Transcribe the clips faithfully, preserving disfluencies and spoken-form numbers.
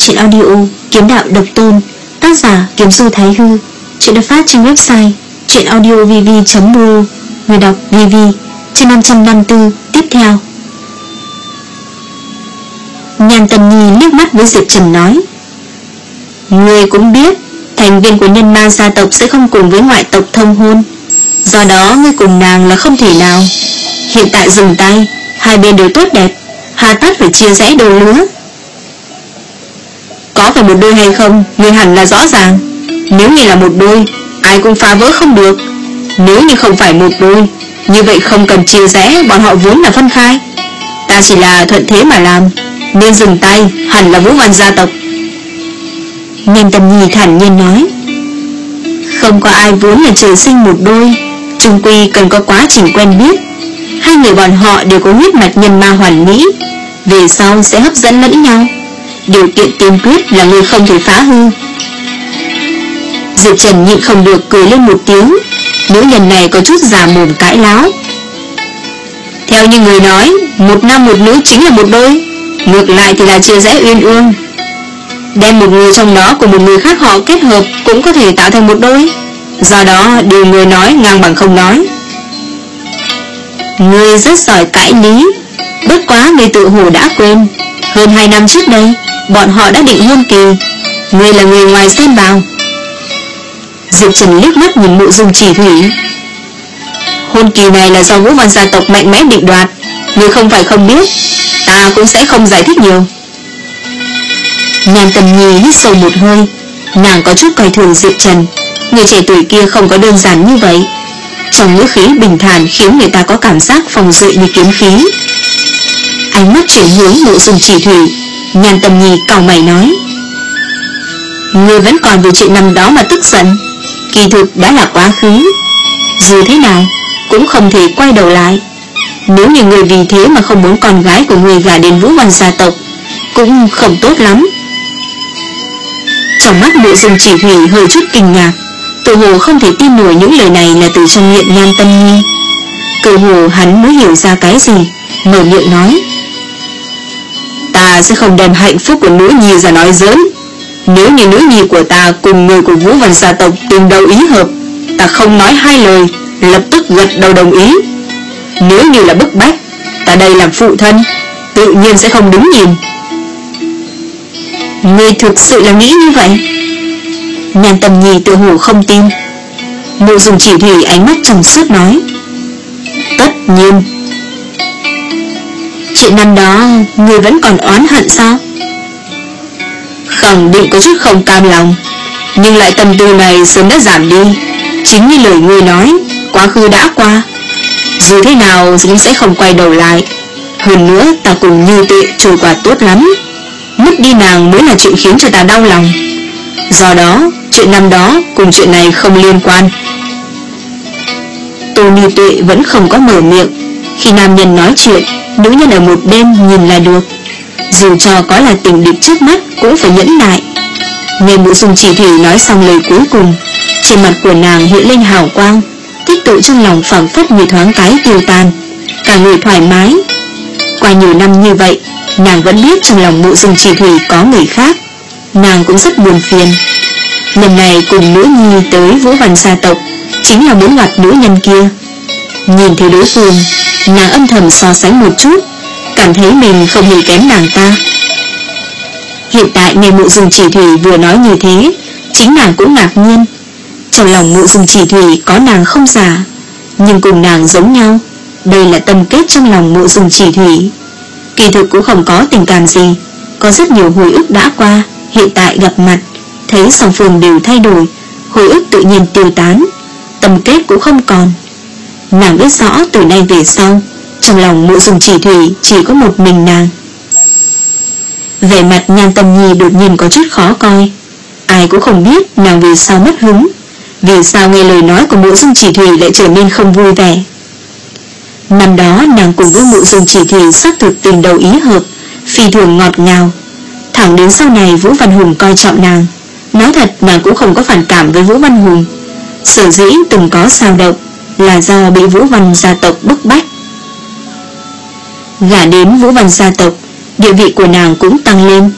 truyện audio Kiếm Đạo Độc Tôn, tác giả Kiếm Du Thái Hư. Truyện được phát trên website truyệnaudiovv chấm ru. Người đọc vê vê. Chương năm trăm năm mươi tư. Tiếp theo. Nhan Tần Nhi liếc mắt với Diệp Trần nói: Ngươi cũng biết thành viên của nhân ma gia tộc sẽ không cùng với ngoại tộc thông hôn, do đó ngươi cùng nàng là không thể nào. Hiện tại dừng tay, hai bên đều tốt đẹp, hà tất phải chia rẽ đầu lứa. Có phải một đôi hay không, ngươi hẳn là rõ ràng. Nếu như là một đôi, ai cũng phá vỡ không được. Nếu như không phải một đôi, như vậy không cần chia rẽ, bọn họ vốn là phân khai. Ta chỉ là thuận thế mà làm, nên dừng tay hẳn là Vũ Văn gia tộc. Nhan Tần Nhi thản nhiên nói: Không có ai vốn là trời sinh một đôi, chung quy cần có quá trình quen biết. Hai người bọn họ đều có huyết mạch nhân ma hoàn mỹ, về sau sẽ hấp dẫn lẫn nhau. Điều kiện tiên quyết là người không thể phá hư. Diệp Trần nhịn không được cười lên một tiếng. Nữ nhân này có chút già mồm cãi láo. Theo như người nói, một nam một nữ chính là một đôi, ngược lại thì là chia rẽ uyên ương. Đem một người trong đó cùng một người khác họ kết hợp cũng có thể tạo thành một đôi. Do đó điều người nói ngang bằng không nói. Ngươi rất giỏi cãi lý, bất quá người tự hồ đã quên, hơn hai năm trước đây bọn họ đã định hôn kỳ, ngươi là người ngoài xen vào. Diệp Trần liếc mắt nhìn Mộ Dung Chỉ Thủy. Hôn kỳ này là do Vũ Văn gia tộc mạnh mẽ định đoạt, ngươi không phải không biết, ta cũng sẽ không giải thích nhiều. Nhan Tần Nhi hít sâu một hơi, nàng có chút coi thường Diệp Trần. Người trẻ tuổi kia không có đơn giản như vậy. Trong ngữ khí bình thản khiến người ta có cảm giác phòng dự như kiếm khí. Ánh mắt chuyển hướng Mộ Dung Chỉ Thủy, Nhan Tần Nhi cau mày nói: Ngươi vẫn còn vì chuyện năm đó mà tức giận, kỳ thực đã là quá khứ. Dù thế nào cũng không thể quay đầu lại. Nếu như người vì thế mà không muốn con gái của người gả đến Vũ Văn gia tộc, cũng không tốt lắm. Trong mắt Mộ Dung Chỉ Thủy hơi chút kinh ngạc, tự hồ không thể tin nổi những lời này là từ trong miệng Nhan Tần Nhi. Tự hồ hắn mới hiểu ra cái gì, mở miệng nói: Ta sẽ không đem hạnh phúc của nữ nhi ra nói giỡn. Nếu như nữ nhi của ta cùng người của Vũ Văn gia tộc tình đầu ý hợp, ta không nói hai lời, lập tức gật đầu đồng ý. Nếu như là bức bách, ta đây làm phụ thân, tự nhiên sẽ không đứng nhìn. Ngươi thực sự là nghĩ như vậy? Nhan Tần Nhi tự hồ không tin. Mộ Dung Chỉ Thủy ánh mắt trong suốt nói: Tất nhiên. Chuyện năm đó ngươi vẫn còn oán hận sao? Khẳng định có chút không cam lòng, nhưng lại tâm tư này sớm đã giảm đi. Chính như lời ngươi nói, quá khứ đã qua, dù thế nào cũng sẽ không quay đầu lại. Hơn nữa ta cùng Như Tuệ trôi qua tốt lắm, mất đi nàng mới là chuyện khiến cho ta đau lòng. Do đó chuyện năm đó cùng chuyện này không liên quan. Tô Như Tuệ vẫn không có mở miệng. Khi nam nhân nói chuyện, nữ nhân ở một bên nhìn là được. Dù cho có là tình địch trước mắt cũng phải nhẫn nại. Nghe Mộ Dung Chỉ Thủy nói xong lời cuối cùng, trên mặt của nàng hiện lên hào quang, tích tụ trong lòng phảng phất như thoáng cái tiêu tan, cả người thoải mái. Qua nhiều năm như vậy, nàng vẫn biết trong lòng Mộ Dung Chỉ Thủy có người khác, nàng cũng rất buồn phiền. Lần này cùng nữ nhi tới Vũ Văn gia tộc chính là muốn gặp nữ nhân kia. Nhìn thấy đối phương, nàng âm thầm so sánh một chút, cảm thấy mình không hề kém nàng ta. Hiện tại nghe Mộ Dung Chỉ Thủy vừa nói như thế, chính nàng cũng ngạc nhiên. Trong lòng Mộ Dung Chỉ Thủy có nàng không giả, nhưng cùng nàng giống nhau. Đây là tâm kết trong lòng Mộ Dung Chỉ Thủy. Kỳ thực cũng không có tình cảm gì, có rất nhiều hồi ức đã qua, hiện tại gặp mặt, thấy song phương đều thay đổi, hồi ức tự nhiên tiêu tán, tâm kết cũng không còn. Nàng biết rõ từ nay về sau, trong lòng Mộ Dung Chỉ Thủy chỉ có một mình nàng. Vẻ mặt Nhan Tần Nhi đột nhiên có chút khó coi. Ai cũng không biết nàng vì sao mất hứng, vì sao nghe lời nói của Mộ Dung Chỉ Thủy lại trở nên không vui vẻ. Năm đó nàng cùng với Mộ Dung Chỉ Thủy xác thực tình đầu ý hợp, phi thường ngọt ngào. Thẳng đến sau này Vũ Văn Hùng coi trọng nàng. Nói thật nàng cũng không có phản cảm với Vũ Văn Hùng. Sở dĩ từng có xào động là do bị Vũ Văn gia tộc bức bách. Gả đến Vũ Văn gia tộc, địa vị của nàng cũng tăng lên.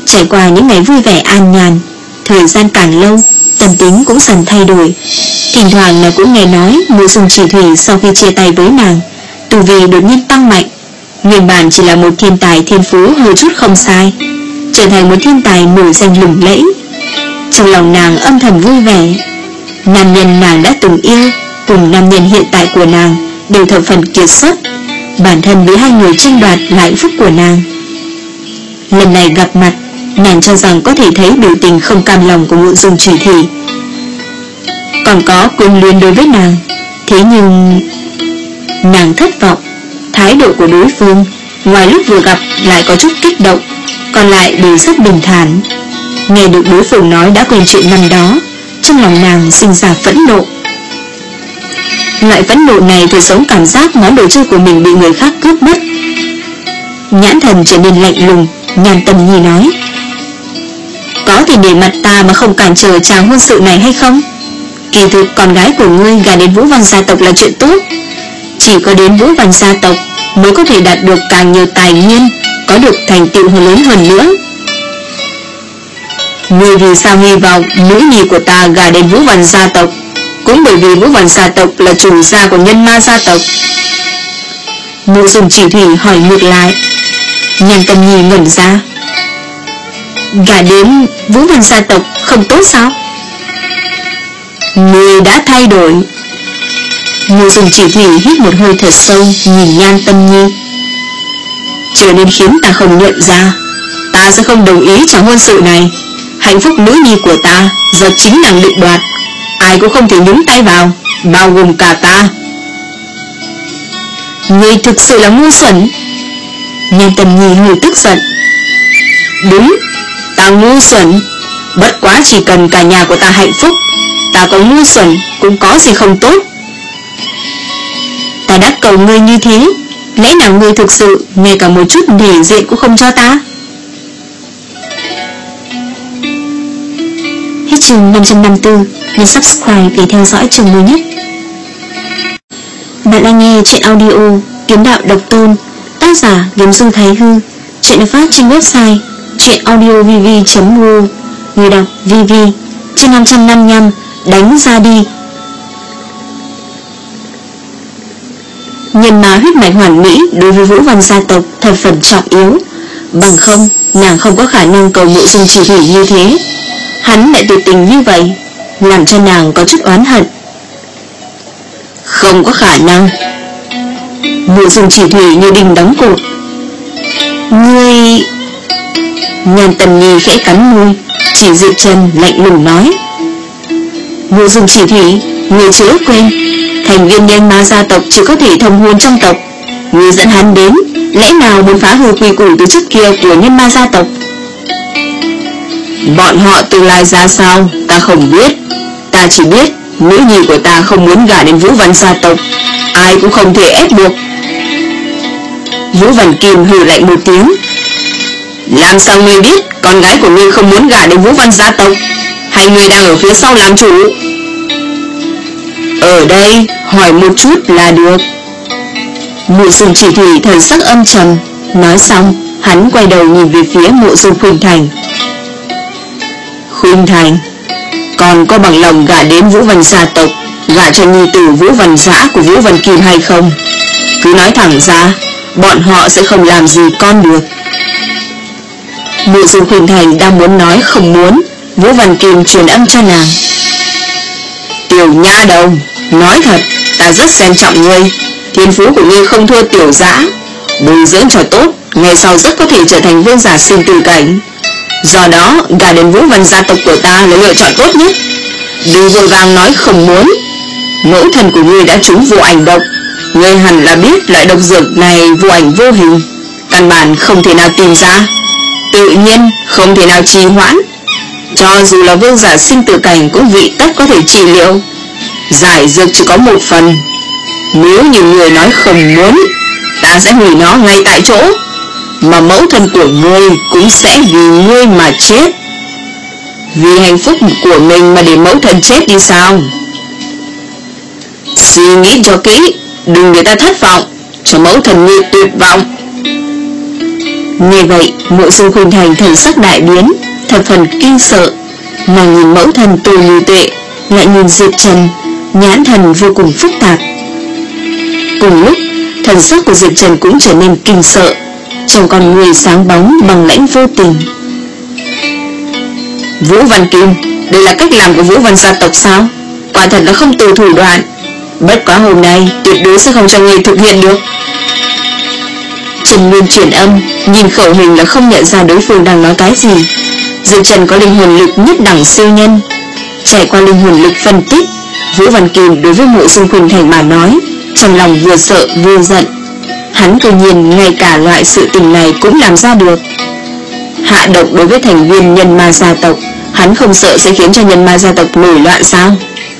Trải qua những ngày vui vẻ an nhàn, thời gian càng lâu, tâm tính cũng dần thay đổi. Thỉnh thoảng nàng cũng nghe nói Mộ Dung Chỉ Thủy sau khi chia tay với nàng, tu vi đột nhiên tăng mạnh. Nguyên bản chỉ là một thiên tài thiên phú hơi chút không sai, trở thành một thiên tài nổi danh lừng lẫy. Trong lòng nàng âm thầm vui vẻ. Nam nhân nàng đã từng yêu cùng nam nhân hiện tại của nàng đều thập phần kiệt xuất, bản thân với hai người tranh đoạt là hạnh phúc của nàng. Lần này gặp mặt, nàng cho rằng có thể thấy biểu tình không cam lòng của Mộ Dung Chỉ Thủy, còn có quyến luyến đối với nàng. Thế nhưng nàng thất vọng. Thái độ của đối phương ngoài lúc vừa gặp lại có chút kích động, còn lại đều rất bình thản. Nghe được đối phương nói đã quên chuyện năm đó, trong lòng nàng sinh ra phẫn nộ. Loại phẫn nộ này thì giống cảm giác món đồ chơi của mình bị người khác cướp mất. Nhãn thần trở nên lạnh lùng, Nhan Tâm Nhi nói: có thể để mặt ta mà không cản trở chàng hôn sự này hay không? Kỳ thực con gái của ngươi gả đến Vũ Văn gia tộc là chuyện tốt. Chỉ có đến Vũ Văn gia tộc mới có thể đạt được càng nhiều tài nguyên, có được thành tựu lớn hơn nữa. Ngươi vì sao hy vọng nữ nhi của ta gả đến Vũ Văn gia tộc? Cũng bởi vì Vũ Văn gia tộc là chủ gia của Nhân Ma gia tộc. Mộ Dung Chỉ Thủy hỏi ngược lại. Nhan Tâm Nhi ngẩn ra. Gả đến Vũ Văn gia tộc không tốt sao? Ngươi đã thay đổi. Mộ Dung Chỉ Thủy hít một hơi thật sâu, nhìn Nhan Tâm Nhi. Trở nên khiến ta không nhận ra. Ta sẽ không đồng ý trong hôn sự này. Hạnh phúc nữ nhi của ta do chính nàng định đoạt, ai cũng không thể nhúng tay vào, bao gồm cả ta. Ngươi thực sự là ngu xuẩn. Nhan Tâm Nhi hơi tức giận. Đúng, ta ngu xuẩn. Bất quá chỉ cần cả nhà của ta hạnh phúc, ta có ngu xuẩn cũng có gì không tốt. Ta đã cầu ngươi như thế, lẽ nào ngươi thực sự ngay cả một chút thể diện cũng không cho ta? Hết chương năm trăm năm mươi tư. Nhấn subscribe để theo dõi chương mới nhất. Bạn đang nghe chuyện audio Kiếm Đạo Độc Tôn, tác giả Kiếm Du Thái Hư. Chuyện được phát trên website chuyenaudiovv chấm ru. Người đọc vê vê. Chương năm trăm năm mươi lăm. Đánh ra đi. Nhân Ma huyết mạch hoàn mỹ đối với Vũ Văn gia tộc thập phần trọng yếu, bằng không nàng không có khả năng cầu Mộ Dung Chỉ Thủy như thế. Hắn lại tuyệt tình như vậy, làm cho nàng có chút oán hận. Không có khả năng. Mộ Dung Chỉ Thủy như đinh đóng cột. Ngươi... Nhan Tâm Nhi khẽ cắn môi, chỉ diệt chân lạnh lùng nói. Mộ Dung Chỉ Thủy, ngươi chưa quên, thành viên Nhân Ma gia tộc chỉ có thể thông hôn trong tộc. Ngươi dẫn hắn đến, lẽ nào muốn phá hư quy củ từ trước kia của Nhân Ma gia tộc? Bọn họ tương lai ra sao ta không biết. Ta chỉ biết nữ nhi của ta không muốn gả đến Vũ Văn gia tộc, ai cũng không thể ép buộc. Vũ Văn Kim hừ lạnh một tiếng. Làm sao ngươi biết con gái của ngươi không muốn gả đến Vũ Văn gia tộc? Hay ngươi đang ở phía sau làm chủ? Ở đây hỏi một chút là được. Mộ Dung Chỉ Thủy thần sắc âm trầm. Nói xong hắn quay đầu nhìn về phía Mộ Dung Khuynh Thành. Khuynh Thành, còn có bằng lòng gả đến Vũ Văn gia tộc, gả cho nhi tử Vũ Văn Dã của Vũ Văn Kim hay không? Cứ nói thẳng ra, bọn họ sẽ không làm gì con được. Mộ Dung Khuynh Thành đang muốn nói không muốn, Vũ Văn Kim truyền âm cho nàng. Tiểu nha đầu, nói thật, ta rất xem trọng ngươi. Thiên phú của ngươi không thua Tiểu Dã, bồi dưỡng cho tốt, ngày sau rất có thể trở thành vương giả sinh tử cảnh. Do đó, gả đến Vũ Văn gia tộc của ta là lựa chọn tốt nhất. Đừng vội vàng nói không muốn. Mẫu thân của ngươi đã trúng vô ảnh độc. Ngươi hẳn là biết loại độc dược này vô ảnh vô hình, căn bản không thể nào tìm ra, tự nhiên không thể nào trì hoãn. Cho dù là vương giả sinh tử cảnh cũng vị tất có thể trị liệu. Giải dược chỉ có một phần. Nếu nhiều người nói không muốn, ta sẽ hủy nó ngay tại chỗ, mà mẫu thân của ngươi cũng sẽ vì ngươi mà chết. Vì hạnh phúc của mình mà để mẫu thân chết đi sao? Suy nghĩ cho kỹ, đừng để ta thất vọng, cho mẫu thân ngươi tuyệt vọng. Nghe vậy, Mộ Dung Khuynh Thành thần sắc đại biến, thập phần kinh sợ. Nàng nhìn mẫu thân Tô Như Tuệ, lại nhìn Diệp Trần, nhãn thần vô cùng phức tạp. Cùng lúc, thần sắc của Diệp Trần cũng trở nên kinh sợ, trong con người sáng bóng bằng lãnh vô tình. Vũ Văn Kim, đây là cách làm của Vũ Văn gia tộc sao? Quả thật là không từ thủ đoạn. Bất quá hôm nay tuyệt đối sẽ không cho người thực hiện được. Trần Nguyên chuyển âm, nhìn khẩu hình là không nhận ra đối phương đang nói cái gì. Diệp Trần có linh hồn lực nhất đẳng siêu nhân. Trải qua linh hồn lực phân tích, Vũ Văn Kim đối với Mộ Dung Khuynh Thành mà nói, trong lòng vừa sợ vừa giận. Hắn tự nhiên ngay cả loại sự tình này cũng làm ra được. Hạ độc đối với thành viên nhân ma gia tộc, hắn không sợ sẽ khiến cho nhân ma gia tộc nổi loạn sao?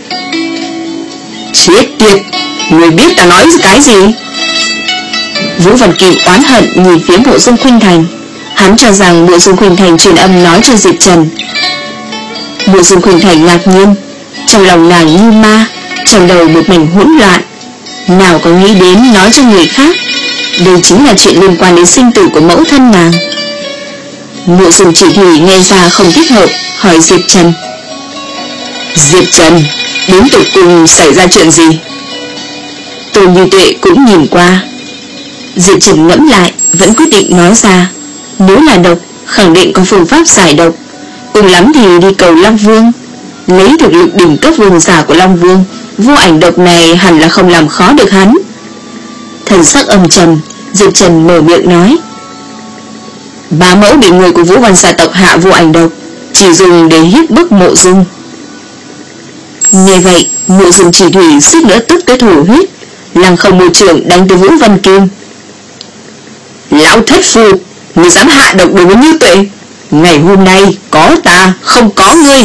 Chết tiệt, người biết ta nói cái gì? Vũ Văn Kim oán hận nhìn phía Mộ Dung Khuynh Thành. Hắn cho rằng Mộ Dung Khuynh Thành truyền âm nói cho Diệp Trần. Mộ Dung Khuynh Thành ngạc nhiên, trong lòng nàng như ma, trong đầu một mảnh hỗn loạn. Nào có nghĩ đến nói cho người khác, đây chính là chuyện liên quan đến sinh tử của mẫu thân nàng. Mộ Dung Chỉ Thủy nghe ra không thích hợp, hỏi Diệp Trần. Diệp Trần, đến tột cùng xảy ra chuyện gì? Tô Như Tuệ cũng nhìn qua. Diệp Trần ngẫm lại, vẫn quyết định nói ra. Nếu là độc, khẳng định có phương pháp giải độc. Cùng lắm thì đi cầu Long Vương. Lấy thực lực đỉnh cấp vương giả của Long Vương, vô ảnh độc này hẳn là không làm khó được hắn. Thần sắc âm trầm, Diệp Trần mở miệng nói. Bá mẫu bị người của Vũ Văn gia tộc hạ vô ảnh độc, chỉ dùng để hiếp bức Mộ Dung. Nghe vậy, Mộ Dung Chỉ Thủy suýt nữa tức tới thổ huyết, lăng không một trường đánh tới Vũ Văn Kim. Lão thất phu, ngươi dám hạ độc đối với Như Tuệ, ngày hôm nay có ta không có ngươi.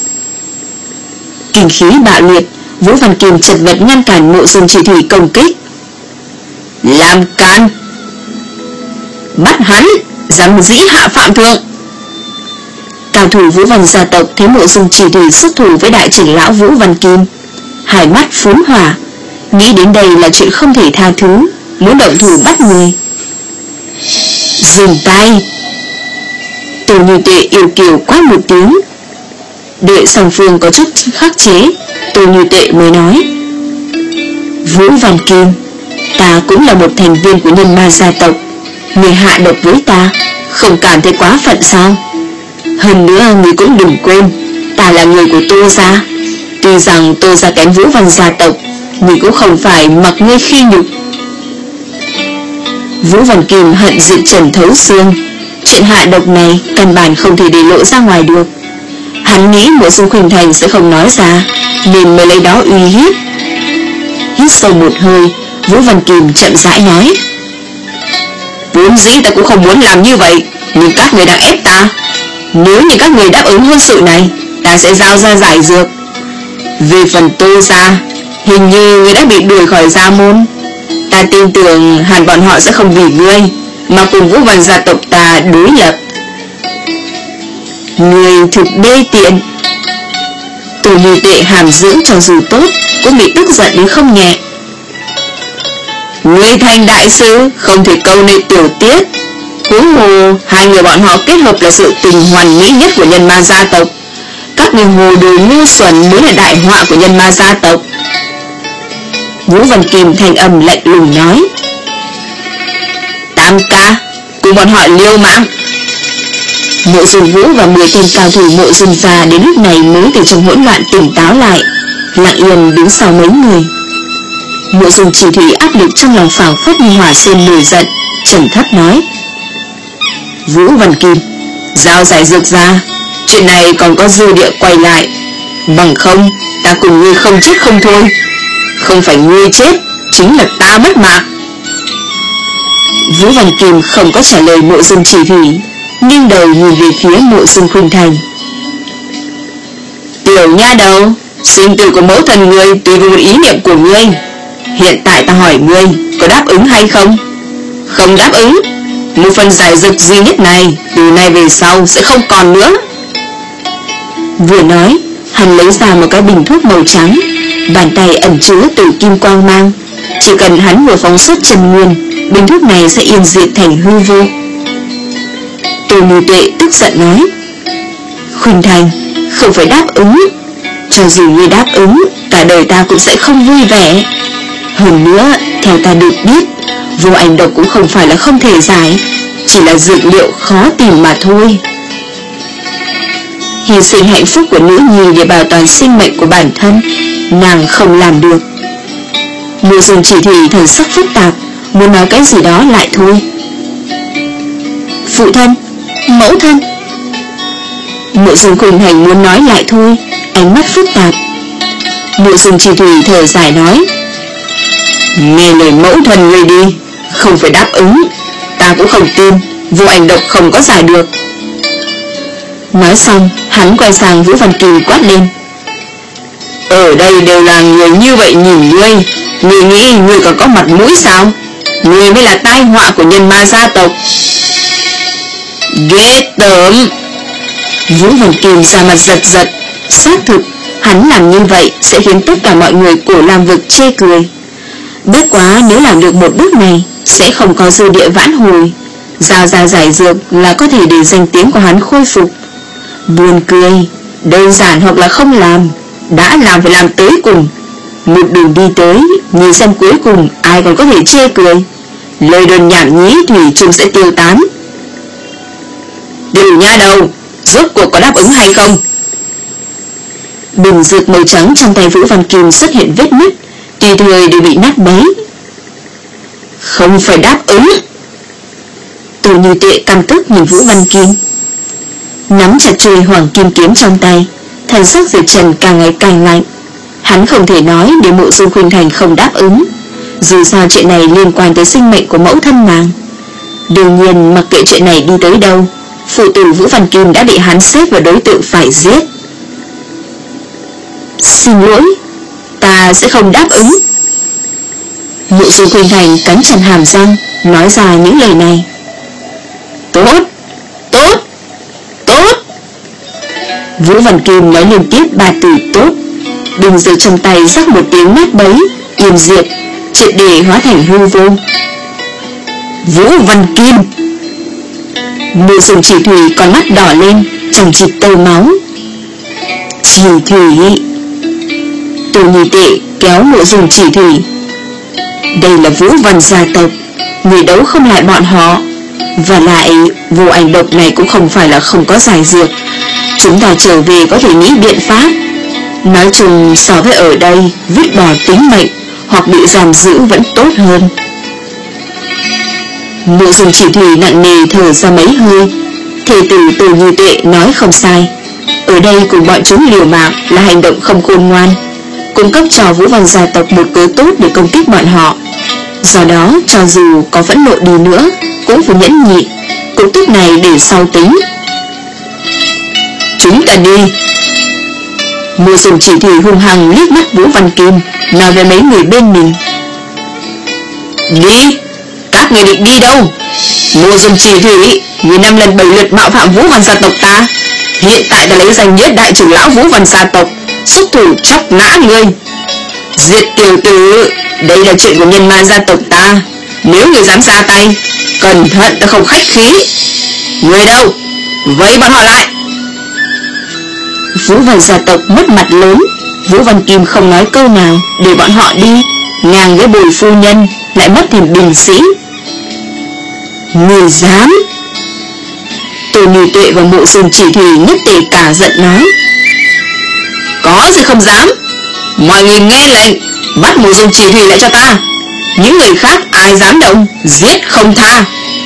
Kinh khí bạo liệt, Vũ Văn Kim chật vật ngăn cản Mộ Dung Chỉ Thủy công kích. Làm can, bắt hắn, dám dĩ hạ phạm thượng. Cao thủ Vũ Văn gia tộc thấy Mộ Dung Chỉ Thủy xuất thủ với đại trưởng lão Vũ Văn Kim, hai mắt phún hỏa, nghĩ đến đây là chuyện không thể tha thứ, muốn động thủ bắt người. Dừng tay. Tô Như Tuệ yêu kiều quát một tiếng. Đợi song phương có chút khắc chế, Tô Như Tuệ mới nói. Vũ Văn Kim, ta cũng là một thành viên của nhân ma gia tộc, người hạ độc với ta, không cảm thấy quá phận sao? Hơn nữa người cũng đừng quên, ta là người của Tô gia. Tuy rằng Tô gia kém Vũ Văn gia tộc, nhưng cũng không phải mặc ngươi khi nhục. Vũ Văn Kim hận Diệp Trần thấu xương. Chuyện hạ độc này căn bản không thể để lộ ra ngoài được. Hắn nghĩ Mộ Dung Khuynh Thành sẽ không nói ra, nên mới lấy đó uy hiếp. Hít sâu một hơi, Vũ Văn Kim chậm rãi nói. Vốn dĩ ta cũng không muốn làm như vậy, nhưng các người đang ép ta. Nếu như các người đáp ứng hôn sự này, ta sẽ giao ra giải dược. Về phần Tô gia, hình như người đã bị đuổi khỏi gia môn. Ta tin tưởng hẳn bọn họ sẽ không vì ngươi mà cùng Vũ Văn gia tộc ta đối lập. Người thực đê tiện. Tô Như Tuệ hàm dưỡng cho dù tốt cũng bị tức giận đến không nhẹ. Ngươi thành đại sư không thể câu nệ tiểu tiết. Huống hồ hai người bọn họ kết hợp là sự tình hoàn mỹ nhất của nhân ma gia tộc. Các người hồ đồ ngu xuẩn mới là đại họa của nhân ma gia tộc. Vũ Văn Kim thanh âm lạnh lùng nói. Tam ca, cùng bọn họ liêu mạng. Mộ Dung Vũ và mười tên cao thủ Mộ Dung gia đến lúc này mới từ trong hỗn loạn tỉnh táo lại, lặng yên đứng sau mấy người. Mộ Dung Chỉ Thủy áp lực trong lòng phảng phất như hỏa sơn nổi giận, trầm thấp nói. Vũ Văn Kim, giao giải dược ra, chuyện này còn có dư địa quay lại. Bằng không, ta cùng ngươi không chết không thôi. Không phải ngươi chết, chính là ta mất mạng. Vũ Văn Kim không có trả lời Mộ Dung Chỉ Thủy, nhưng đầu nhìn về phía Mộ Dung Khuynh Thành. Tiểu nha đầu, sinh tử của mẫu thần ngươi tùy vào một ý niệm của ngươi. Hiện tại ta hỏi ngươi có đáp ứng hay không? Không đáp ứng, một phần giải dược duy nhất này từ nay về sau sẽ không còn nữa. Vừa nói, hắn lấy ra một cái bình thuốc màu trắng, bàn tay ẩn chứa tử kim quang mang. Chỉ cần hắn vừa phóng xuất chân nguyên, bình thuốc này sẽ yên diệt thành hư vô. Tô Như Tuệ tức giận nói: Khuynh Thành, không phải đáp ứng. Cho dù ngươi đáp ứng, cả đời ta cũng sẽ không vui vẻ. Hơn nữa, theo ta được biết, vô ảnh độc cũng không phải là không thể giải, chỉ là dược liệu khó tìm mà thôi. Hy sinh hạnh phúc của nữ nhi để bảo toàn sinh mệnh của bản thân, nàng không làm được. Mộ Dung Chỉ Thủy thần sắc phức tạp, muốn nói cái gì đó lại thôi. Phụ thân, mẫu thân. Mộ Dung Khuynh Thành muốn nói lại thôi, ánh mắt phức tạp. Mộ Dung Chỉ Thủy thở dài nói: Nghe lời mẫu thân ngươi đi, không phải đáp ứng. Ta cũng không tin vô ảnh độc không có giải được. Nói xong, hắn quay sang Vũ Văn Kỳ quát lên: Ở đây đều là người như vậy nhìn ngươi, ngươi nghĩ ngươi còn có mặt mũi sao? Ngươi mới là tai họa của nhân ma gia tộc. Ghê tởm. Vũ Văn Kỳ ra mặt giật giật. Xác thực, hắn làm như vậy sẽ khiến tất cả mọi người của Lam Vực chê cười. Bất quá nếu làm được một bước này, sẽ không có dư địa vãn hồi. Giao ra giải dược là có thể để danh tiếng của hắn khôi phục. Buồn cười, đơn giản hoặc là không làm, đã làm phải làm tới cùng. Một đường đi tới, nhìn xem cuối cùng ai còn có thể chê cười. Lời đồn nhảm nhí thủy chung sẽ tiêu tán. Tiểu nha đầu, rốt cuộc có đáp ứng hay không? Bình dược màu trắng trong tay Vũ Văn Kim xuất hiện vết nứt, tùy thời đều bị nát bấy. Không phải đáp ứng. Tô Như Tuệ căm tức nhìn Vũ Văn Kim, nắm chặt chuôi hoàng kim kiếm trong tay, thần sắc Diệp Trần càng ngày càng lạnh. Hắn không thể nói để Mộ Dung Khuynh Thành không đáp ứng, dù sao chuyện này liên quan tới sinh mệnh của mẫu thân nàng. Đương nhiên mặc kệ chuyện này đi tới đâu, phụ tử Vũ Văn Kim đã bị hắn xếp vào đối tượng phải giết. Xin lỗi, ta sẽ không đáp ứng. Mộ Dung Khuynh Thành cắn chặt hàm răng, nói ra những lời này. Tốt, tốt, tốt. Vũ Văn Kim nói liên tiếp ba từ tốt. Bình dược trong tay rắc một tiếng nát bấy, yên diệt, triệt để hóa thành hư vô. Vũ Văn Kim. Mộ Dung Chỉ Thủy con mắt đỏ lên, chẳng chịt tơ máu. Chỉ Thủy. Tô Như Tuệ kéo Mộ Dung Chỉ Thủy. Đây là Vũ Văn gia tộc, người đấu không lại bọn họ. Và lại vô ảnh độc này cũng không phải là không có giải dược. Chúng ta trở về có thể nghĩ biện pháp. Nói chung so với ở đây vứt bỏ tính mệnh hoặc bị giam giữ vẫn tốt hơn. Mộ Dung Chỉ Thủy nặng nề thở ra mấy hơi. Thề tử Tô Như Tuệ nói không sai. Ở đây cùng bọn chúng liều mạng là hành động không khôn ngoan, cung cấp cho Vũ Văn gia tộc một cớ tốt để công kích bọn họ. Do đó cho dù có phẫn nộ đi nữa cũng phải nhẫn nhịn, cục tức này để sau tính. Chúng ta đi. Mộ Dung Chỉ Thủy hung hăng liếc mắt Vũ Văn Kim, nói với mấy người bên mình. Đi. Các người định đi đâu? Mộ Dung Chỉ Thủy, người năm lần bảy lượt mạo phạm Vũ Văn gia tộc ta. Hiện tại ta lấy danh nghĩa đại trưởng lão Vũ Văn gia tộc, xuất thủ chóc nã ngươi. Diệt tiểu tử, đây là chuyện của nhân ma gia tộc ta. Nếu người dám ra tay, cẩn thận ta không khách khí. Người đâu? Vây bọn họ lại. Vũ Văn gia tộc mất mặt lớn. Vũ Văn Kim không nói câu nào, để bọn họ đi, ngang với Bùi phu nhân, lại mất thêm binh sĩ. Người dám? Tô Như Tuệ và Mộ Dung Chỉ Thủy nhất tề cả giận nói. Có gì không dám. Mọi người nghe lệnh, bắt Mộ Dung Chỉ Thủy lại cho ta. Những người khác ai dám động, giết không tha.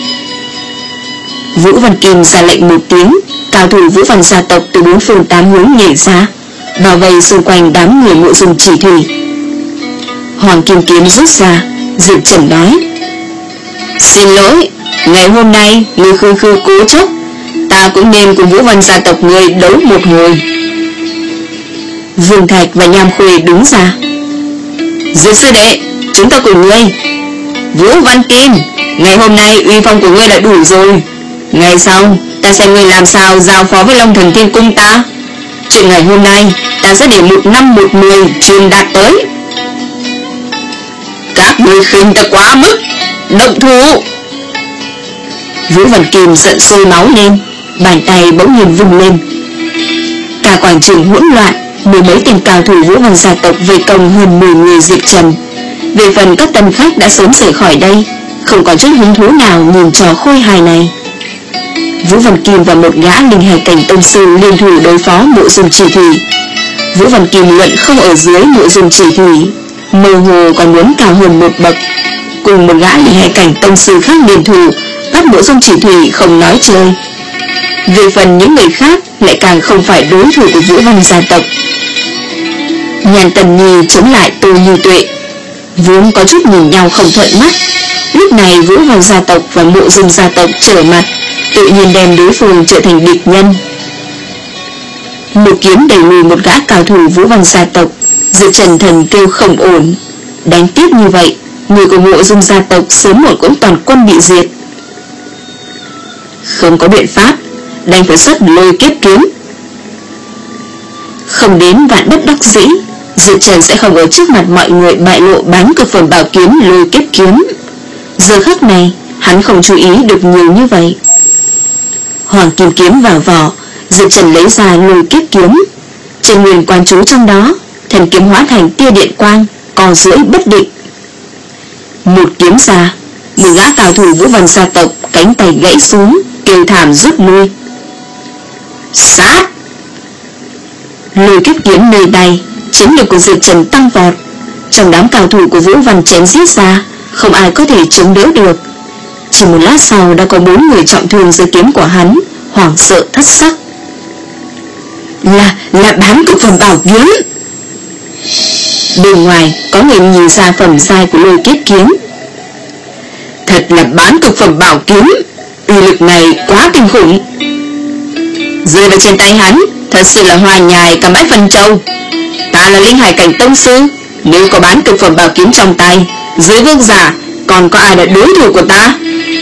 Vũ Văn Kim ra lệnh một tiếng. Cao thủ Vũ Văn gia tộc từ bốn phương tám hướng nhảy ra, bao vây xung quanh đám người Mộ Dung Chỉ Thủy. Hoàng kim kiếm rút ra. Diệp Trần nói. Xin lỗi, ngày hôm nay người khư khư cố chấp, ta cũng nên cùng Vũ Văn gia tộc người đấu một hồi. Vương Thạch và Nham Khuê đứng ra. Diệp sư đệ, chúng ta cùng ngươi. Vũ Văn Kim, ngày hôm nay uy phong của ngươi đã đủ rồi. Ngày sau ta xem ngươi làm sao giao phó với Long Thần Thiên Cung ta. Chuyện ngày hôm nay ta sẽ để một năm một mười truyền đạt tới. Các ngươi khinh ta quá mức. Động thủ. Vũ Văn Kim giận sôi máu lên, bàn tay bỗng nhiên vung lên. Cả quảng trường hỗn loạn, mười mấy tên cao thủ Vũ Văn gia tộc vây công hơn mười người Diệp Trần. Về phần các tân khách đã sớm rời khỏi đây, không còn chút hứng thú nào nhìn trò khôi hài này. Vũ Văn Kim và một gã linh hải cảnh tông sư liên thủ đối phó Mộ Dung Chỉ Thủy. Vũ Văn Kim luận không ở dưới Mộ Dung Chỉ Thủy, mơ hồ còn muốn cao hơn một bậc. Cùng một gã linh hải cảnh tông sư khác liên thủ bắt Mộ Dung Chỉ Thủy không nói chơi. Về phần những người khác lại càng không phải đối thủ của Vũ Văn gia tộc. Nhàn Tần Nhi chống lại Tô Như Tuệ, vốn có chút nhìn nhau không thuận mắt. Lúc này Vũ Văn gia tộc và Mộ Dung gia tộc trở mặt, tự nhiên đem đối phương trở thành địch nhân. Một kiếm đẩy lùi một gã cao thủ Vũ Văn gia tộc, Diệp Trần thần kêu không ổn. Đánh tiếp như vậy, người của Mộ Dung gia tộc sớm muộn cũng toàn quân bị diệt. Không có biện pháp, đành phải xuất Lôi Kiếp Kiếm. Không đến vạn bất đắc dĩ, Diệp Trần sẽ không ở trước mặt mọi người bại lộ bán cực phẩm bảo kiếm Lôi Kiếp Kiếm. Giờ khắc này, hắn không chú ý được nhiều như vậy. Hoàng kim kiếm vào vỏ, Diệp Trần lấy ra Lôi Kiếp Kiếm. Trên nguyên quan chú trong đó, thần kiếm hóa thành tia điện quang, co duỗi bất định. Một kiếm ra, một gã cao thủ Vũ Văn gia tộc cánh tay gãy xuống, kêu thảm rút lui. Sát! Lôi Kiếp Kiếm nơi tay, chiến lực của Diệp Trần tăng vọt. Trong đám cao thủ của Vũ Văn chém giết ra, không ai có thể chống đỡ được. Chỉ một lát sau đã có bốn người trọng thương dưới kiếm của hắn, hoảng sợ thất sắc. Là, là bán cực phẩm bảo kiếm. Bên ngoài có người nhìn ra phẩm giai của Lôi Kiếp Kiếm. Thật là bán cực phẩm bảo kiếm, uy lực này quá kinh khủng. Rơi vào trên tay hắn, thật sự là hoa nhài cả bãi phân châu. Ta là linh hải cảnh tông sư, nếu có bán cực phẩm bảo kiếm trong tay, dưới vương giả còn có ai là đối thủ của ta?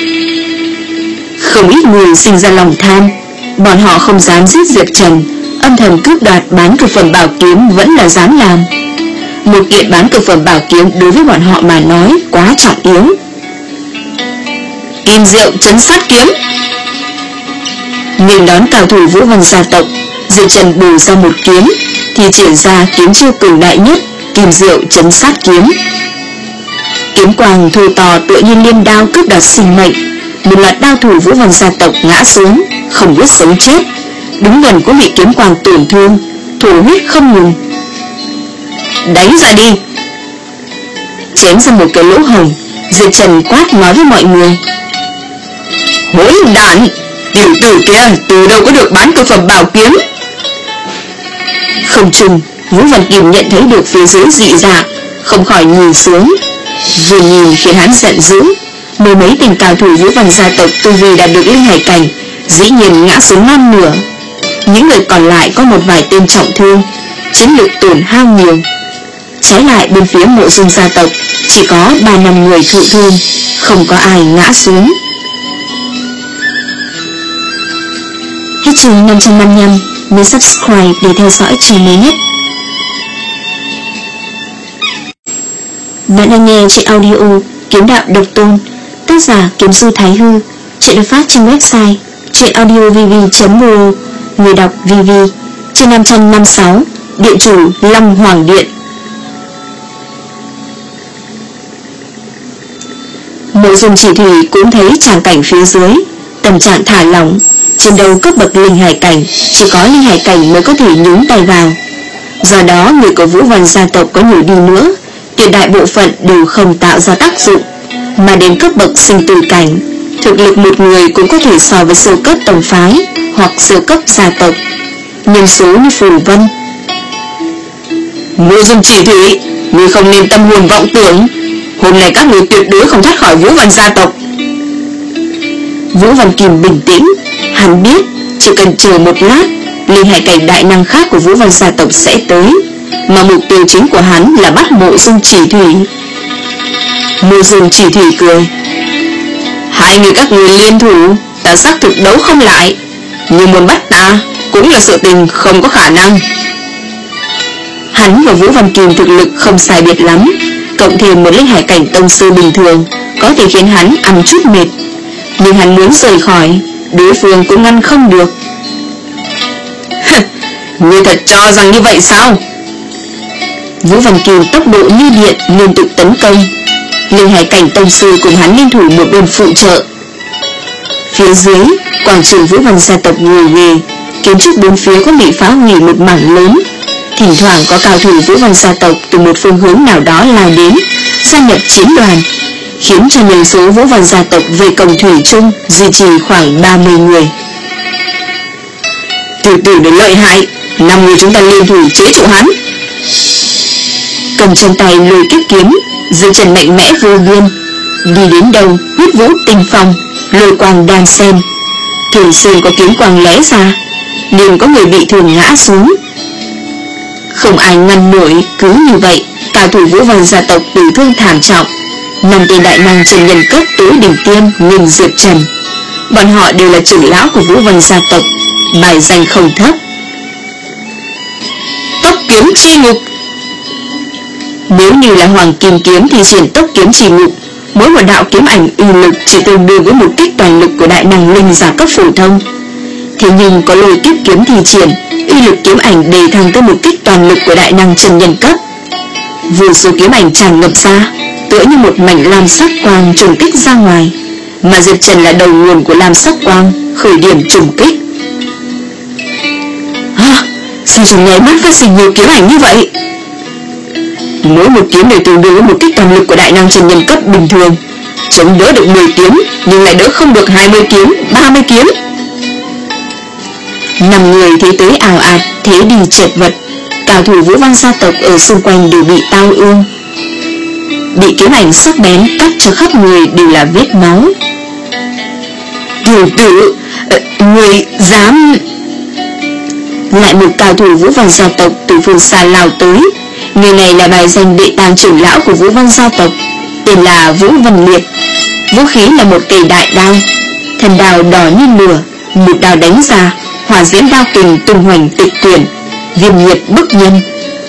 Không ít người sinh ra lòng tham, bọn họ không dám giết Diệp Trần, âm thầm cướp đoạt bán cực phẩm bảo kiếm vẫn là dám làm. Một kiện bán cực phẩm bảo kiếm đối với bọn họ mà nói quá trọng yếu. Kim Diệu Trấn Sát Kiếm. Nên đón cao thủ Vũ Văn gia tộc, Diệp Trần bù ra một kiếm, thì triển ra kiếm chiêu cường đại nhất, Kim Diệu Trấn Sát Kiếm. Kiếm quang thô to tựa như liêm đao cướp đoạt sinh mệnh. Một loạt đao thủ Vũ Văn gia tộc ngã xuống, không biết sống chết. Đúng gần cũng bị kiếm quang tổn thương, thổ huyết không ngừng. Đánh ra đi! Chém ra một cái lỗ hồng, Diệp Trần quát nói với mọi người. Hỗn đản! Tiểu tử kia từ đâu có được bán cực phẩm bảo kiếm? Không chừng Vũ Văn Kim nhận thấy được phía dưới dị dạng, không khỏi nhìn xuống. Vừa nhìn khiến hắn giận dữ. Mười mấy tên cao thủ Vũ Văn gia tộc tu vi đạt được linh hải cảnh, dĩ nhiên ngã xuống non nửa. Những người còn lại có một vài tên trọng thương, chiến lực tổn hao nhiều. Trái lại bên phía Mộ Dung gia tộc chỉ có ba năm người thụ thương, không có ai ngã xuống. Hết chương năm trăm năm mươi lăm, nhớ subscribe để theo dõi chương mới nhất. Bạn đang nghe trên audio Kiếm Đạo Độc Tôn, tác giả Kiếm Sư Thái Hư. Chuyện được phát trên website chuyenaudiovv chấm ro, người đọc vê vê. Chương năm trăm năm mươi sáu, Điện chủ Long Hoàng Điện. Mộ Dung Chỉ Thủy cũng thấy tràng cảnh phía dưới, tâm trạng thả lỏng. Chiến đấu cấp bậc linh hải cảnh, chỉ có linh hải cảnh mới có thể nhúng tay vào. Do đó người của Vũ Văn gia tộc có nhiều đi nữa, tuyệt đại bộ phận đều không tạo ra tác dụng. Mà đến cấp bậc sinh tử cảnh, thực lực một người cũng có thể so với siêu cấp tổng phái hoặc siêu cấp gia tộc, nhân số như Phù Vân. Mộ Dung Chỉ Thủy, ngươi không nên tâm hồn vọng tưởng. Hôm nay các người tuyệt đối không thoát khỏi Vũ Văn gia tộc. Vũ Văn Kim bình tĩnh, hắn biết chỉ cần chờ một lát, linh hải cảnh đại năng khác của Vũ Văn gia tộc sẽ tới, mà mục tiêu chính của hắn là bắt Mộ Dung Chỉ Thủy. Mộ Dung Chỉ Thủy cười. Hai người các người liên thủ, ta xác thực đấu không lại, nhưng muốn bắt ta cũng là sự tình không có khả năng. Hắn và Vũ Văn Kim thực lực không sai biệt lắm, cộng thêm một linh hải cảnh tông sư bình thường có thể khiến hắn ăn chút mệt. Nhưng hắn muốn rời khỏi, đối phương cũng ngăn không được. Ngươi thật cho rằng như vậy sao? Vũ Văn Kiều tốc độ như điện liên tục tấn công. Linh Hải cảnh tông sư cùng hắn liên thủ một bên phụ trợ. Phía dưới, quảng trường Vũ Văn gia tộc ngồi ghề, kiến trúc bốn phía có bị phá hủy một mảng lớn. Thỉnh thoảng có cao thủ Vũ Văn gia tộc từ một phương hướng nào đó lao đến, gia nhập chiến đoàn, khiến cho nhân số Vũ Văn gia tộc về cổng thủy chung duy trì khoảng ba mươi người. Từ từ để lợi hại, năm người chúng ta liên thủ chế trụ hắn. Cầm trong tay lôi kiếp kiếm, dưới chân mạnh mẽ vô biên, đi đến đâu huyết vũ tinh phong, lôi quang đan xen, thường xuyên có kiếm quang lóe ra, liền có người bị thương ngã xuống. Không ai ngăn nổi, cứ như vậy cao thủ Vũ Văn gia tộc tử thương thảm trọng. Năm tên đại năng trần nhân cấp tối đỉnh tiêm Ninh Diệp Trần, bọn họ đều là trưởng lão của Vũ Văn gia tộc, bài danh không thấp. Tốc kiếm chi ngục. Nếu như là hoàng kim kiếm thì triển tốc kiếm chi ngục, mỗi một đạo kiếm ảnh uy lực chỉ tương đương với một kích toàn lực của đại năng linh giả cấp phổ thông. Thế nhưng có lôi kiếp kiếm thì triển, uy lực kiếm ảnh đề thăng tới một kích toàn lực của đại năng trần nhân cấp. Vô số kiếm ảnh tràn ngập ra, tựa như một mảnh lam sắc quang trùng kích ra ngoài, mà Diệp Trần là đầu nguồn của lam sắc quang, khởi điểm trùng kích. À, sao trong nháy mắt phát sinh nhiều kiếm ảnh như vậy? Mỗi một kiếm đều tương đương với một kích toàn lực của đại năng trần nhân cấp bình thường, chống đỡ được mười kiếm nhưng lại đỡ không được hai mươi kiếm, ba mươi kiếm. Năm người thế tới ảo ạt, thế đi chật vật, cao thủ Vũ Văn gia tộc ở xung quanh đều bị tao ương, bị kiếm ảnh sắc bén cắt cho khắp người đều là vết máu. Tiểu tử, người dám... Lại một cao thủ Vũ Văn gia tộc từ phương xa lao tới. Người này là bài danh đệ tam trưởng lão của Vũ Văn gia tộc, tên là Vũ Văn Liệt. Vũ khí là một cây đại đao, thân đao đỏ như lửa, một đao đánh ra, hỏa diễm đao kình tung hoành tịch tuyển, viêm nhiệt bức nhân.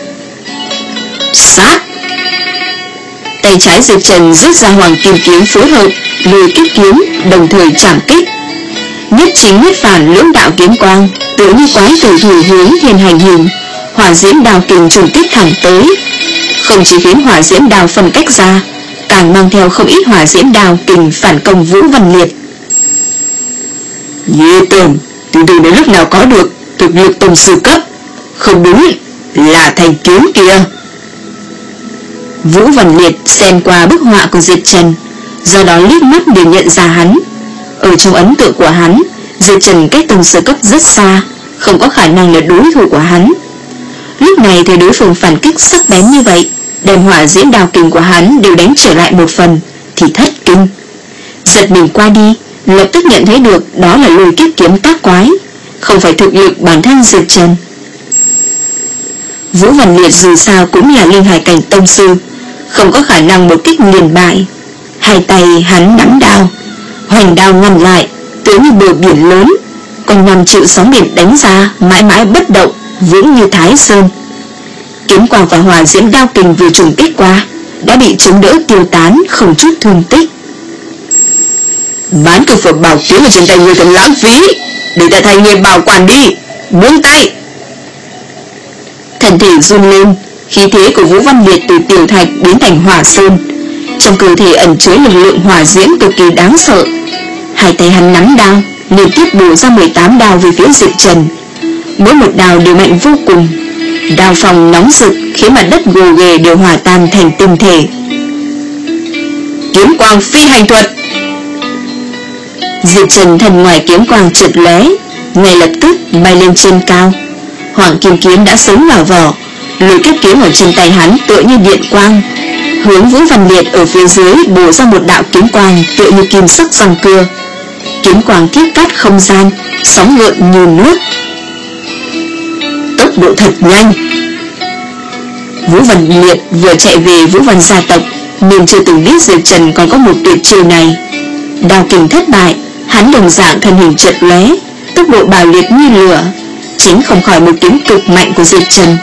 Sát! Tay trái Diệp Trần rút ra hoàng kim kiếm phối hợp lôi kiếp kiếm, đồng thời chạm kích. Nhất chính nhất phản lưỡng đạo kiếm quang, tựa như quái tử thủ hướng thiên hành hình, hỏa diễm đao kình trùng kích thẳng tới. Không chỉ khiến hỏa diễm đao phân cách ra, càng mang theo không ít hỏa diễm đao kình phản công Vũ Văn Liệt. Dễ tưởng, từ từ đến lúc nào có được thực lực tông sư cấp. Không đúng, là thanh kiếm kìa. Vũ Văn Liệt xen qua bức họa của Diệp Trần, do đó liếc mắt để nhận ra hắn. Ở trong ấn tượng của hắn, Diệp Trần cách tông sư cấp rất xa, không có khả năng là đối thủ của hắn. Lúc này thấy đối phương phản kích sắc bén như vậy, đem hỏa diễm đao kình của hắn đều đánh trở lại một phần, thì thất kinh. Giật mình qua đi, lập tức nhận thấy được đó là lôi kiếp kiếm tác quái, không phải thực lực bản thân Diệp Trần. Vũ Văn Liệt dù sao cũng là linh hải cảnh tông sư, không có khả năng một kích liền bại. Hai tay hắn nắm đao, hoành đao ngăn lại, tựa như bờ biển lớn, còn năm triệu sóng biển đánh ra, mãi mãi bất động, vững như Thái Sơn. Kiếm quang và hỏa diễm đao kình vừa trùng kích qua, đã bị chống đỡ tiêu tán, không chút thương tích. Bán cực phẩm bảo kiếm ở trên tay người thật lãng phí, để ta thay người bảo quản đi, buông tay. Thân thể run lên, khí thế của Vũ Văn Liệt từ tiểu thạch biến thành hỏa sơn, trong cơ thể ẩn chứa lực lượng hỏa diễm cực kỳ đáng sợ. Hai tay hắn nắm đao, liên tiếp bổ ra mười tám đao về phía Diệp Trần. Mỗi một đao đều mạnh vô cùng, đao phòng nóng rực khiến mặt đất gồ ghề đều hòa tan thành tinh thể. Kiếm quang phi hành thuật. Diệp Trần thần ngoài kiếm quang chợt lóe, ngay lập tức bay lên trên cao. Hoàng kim kiếm đã sống vào vỏ, lôi kiếp kiếm ở trên tay hắn tựa như điện quang, hướng Vũ Văn Liệt ở phía dưới bổ ra một đạo kiếm quang tựa như kim sắc răng cưa. Kiếm quang thiết cắt không gian, sóng gợn như nước, tốc độ thật nhanh. Vũ Văn Liệt vừa chạy về Vũ Văn gia tộc nên chưa từng biết Diệp Trần còn có một tuyệt chiêu này. Đao kình thất bại, hắn đồng dạng thân hình chợt lóe, tốc độ bạo liệt như lửa, chính không khỏi một kiếm cực mạnh của Diệp Trần.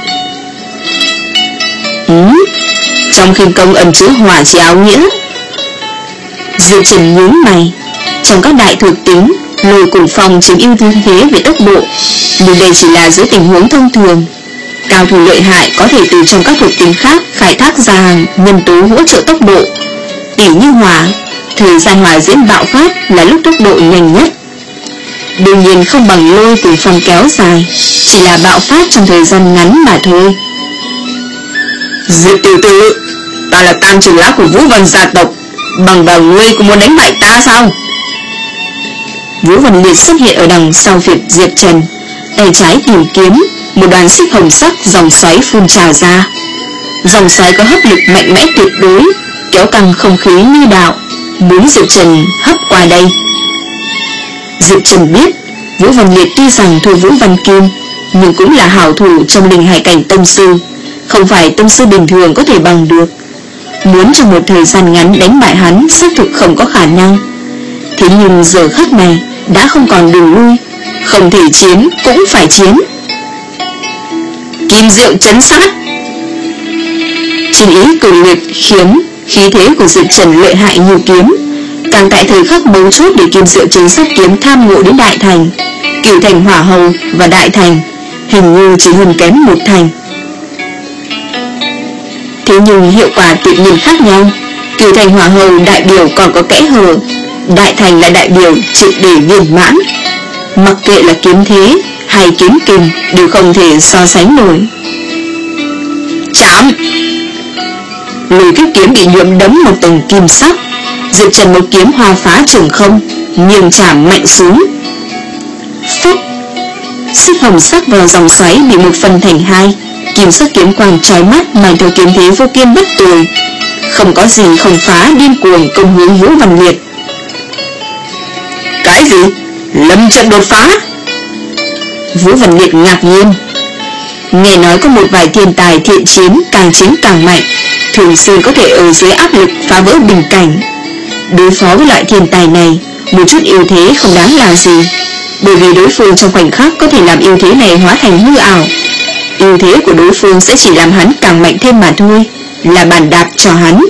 Ừ, trong khinh công ẩn chứa hỏa chi áo nghĩa. Diệp Trần nhướng mày, Trong các đại thuộc tính, Lôi cùng Phong chiếm ưu thế về tốc độ, nhưng đây chỉ là dưới tình huống thông thường. Cao thủ lợi hại có thể từ trong các thuộc tính khác khai thác ra hàng nhân tố hỗ trợ tốc độ. Tỉ như hỏa, thời gian hỏa diễm bạo phát là lúc tốc độ nhanh nhất. Đương nhiên không bằng Lôi cùng Phong kéo dài, chỉ là bạo phát trong thời gian ngắn mà thôi. Diệp tiểu tử, ta là tam trưởng lão của Vũ Văn gia tộc, bằng vào ngươi cũng muốn đánh bại ta sao? Vũ Văn Liệt xuất hiện ở đằng sau Việt Diệp Trần, tay trái tìm kiếm, một đoàn xích hồng sắc dòng xoáy phun trào ra. Dòng xoáy có hấp lực mạnh mẽ tuyệt đối, kéo căng không khí như đạo, muốn Diệp Trần hấp qua đây. Diệp Trần biết, Vũ Văn Liệt tuy rằng thua Vũ Văn Kim, nhưng cũng là hảo thủ trong linh hải cảnh tông sư, không phải tông sư bình thường có thể bằng được. Muốn trong một thời gian ngắn đánh bại hắn xác thực không có khả năng. Thế nhưng giờ khắc này đã không còn đường lui, không thể chiến cũng phải chiến. Kim diệu chấn sát. Chiến ý cường liệt khiến khí thế của Diệp Trần lợi hại như kiếm, càng tại thời khắc mấu chốt để Kim diệu chấn sát kiếm tham ngộ đến đại thành. Cửu thành hỏa hầu và đại thành hình như chỉ hơn kém một thành. Thế nhưng hiệu quả tự nhiên khác nhau. Cửu thành hỏa hầu đại biểu còn có kẽ hở, đại thành là đại biểu triệt để viên mãn. Mặc kệ là kiếm thế hay kiếm kình đều không thể so sánh nổi. Chạm. Lôi kiếp kiếm bị nhuộm đấm một tầng kim sắc. Diệp Trần một kiếm hoa phá trường không, nghiêng chạm mạnh xuống. Phúc. Xích hồng sắc vào dòng xoáy bị một phần thành hai. Kim sắc kiếm quang chói mắt mang theo kiếm thế vô kiên bất tồi, không có gì không phá, điên cuồng công hướng Vũ Văn Liệt. Cái gì? Lâm trận đột phá? Vũ Văn Liệt ngạc nhiên. Nghe nói có một vài thiên tài thiện chiến càng chiến càng mạnh, thường xuyên có thể ở dưới áp lực phá vỡ bình cảnh. Đối phó với loại thiên tài này, một chút ưu thế không đáng là gì, bởi vì đối phương trong khoảnh khắc có thể làm ưu thế này hóa thành hư ảo. Ưu thế của đối phương sẽ chỉ làm hắn càng mạnh thêm mà thôi, là bàn đạp cho hắn.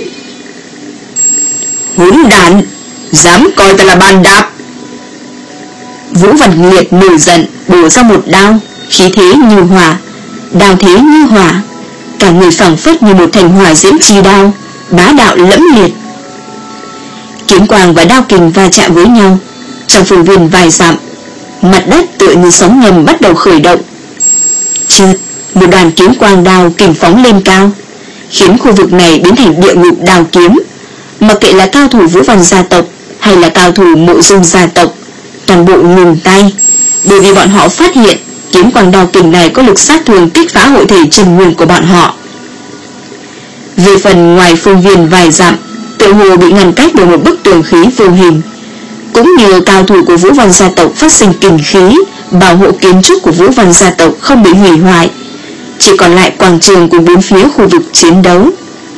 Hỗn đản, dám coi ta là bàn đạp? Vũ Văn Liệt nổi giận, bổ ra một đao, khí thế như hỏa, đao thế như hỏa, cả người phảng phất như một thành hỏa diễm chi đao, bá đạo lẫm liệt. Kiếm quang và đao kình va chạm với nhau, trong phương viên vài dặm, mặt đất tựa như sóng ngầm bắt đầu khởi động. Chợt, một đoàn kiếm quang đao kình phóng lên cao, khiến khu vực này biến thành địa ngục đao kiếm. Mặc kệ là cao thủ Vũ Văn gia tộc hay là cao thủ Mộ Dung gia tộc, toàn bộ ngừng tay, bởi vì bọn họ phát hiện kiếm quang đao kình này có lực sát thương kích phá hội thể chân nguyên của bọn họ. Về phần ngoài phương viên vài dặm, tựa hồ bị ngăn cách bởi một bức tường khí vô hình. Cũng như cao thủ của Vũ Văn gia tộc phát sinh kình khí, bảo hộ kiến trúc của Vũ Văn gia tộc không bị hủy hoại, chỉ còn lại quảng trường cùng bốn phía khu vực chiến đấu.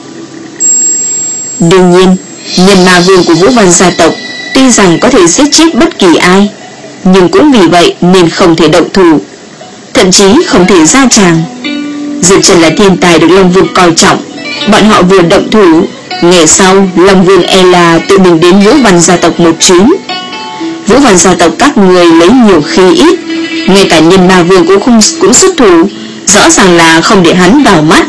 Đương nhiên, nhân ma vương của Vũ Văn gia tộc tuy rằng có thể giết chết bất kỳ ai, nhưng cũng vì vậy nên không thể động thủ, thậm chí không thể ra tràng. Diệp Trần là thiên tài được Long Vương coi trọng, bọn họ vừa động thủ, ngày sau Long Vương e là tự mình đến Vũ Văn gia tộc một chuyến. Vũ Văn gia tộc các người lấy nhiều khi ít, ngay cả nhân ma vương cũng không cũng xuất thủ, rõ ràng là không để hắn vào mắt.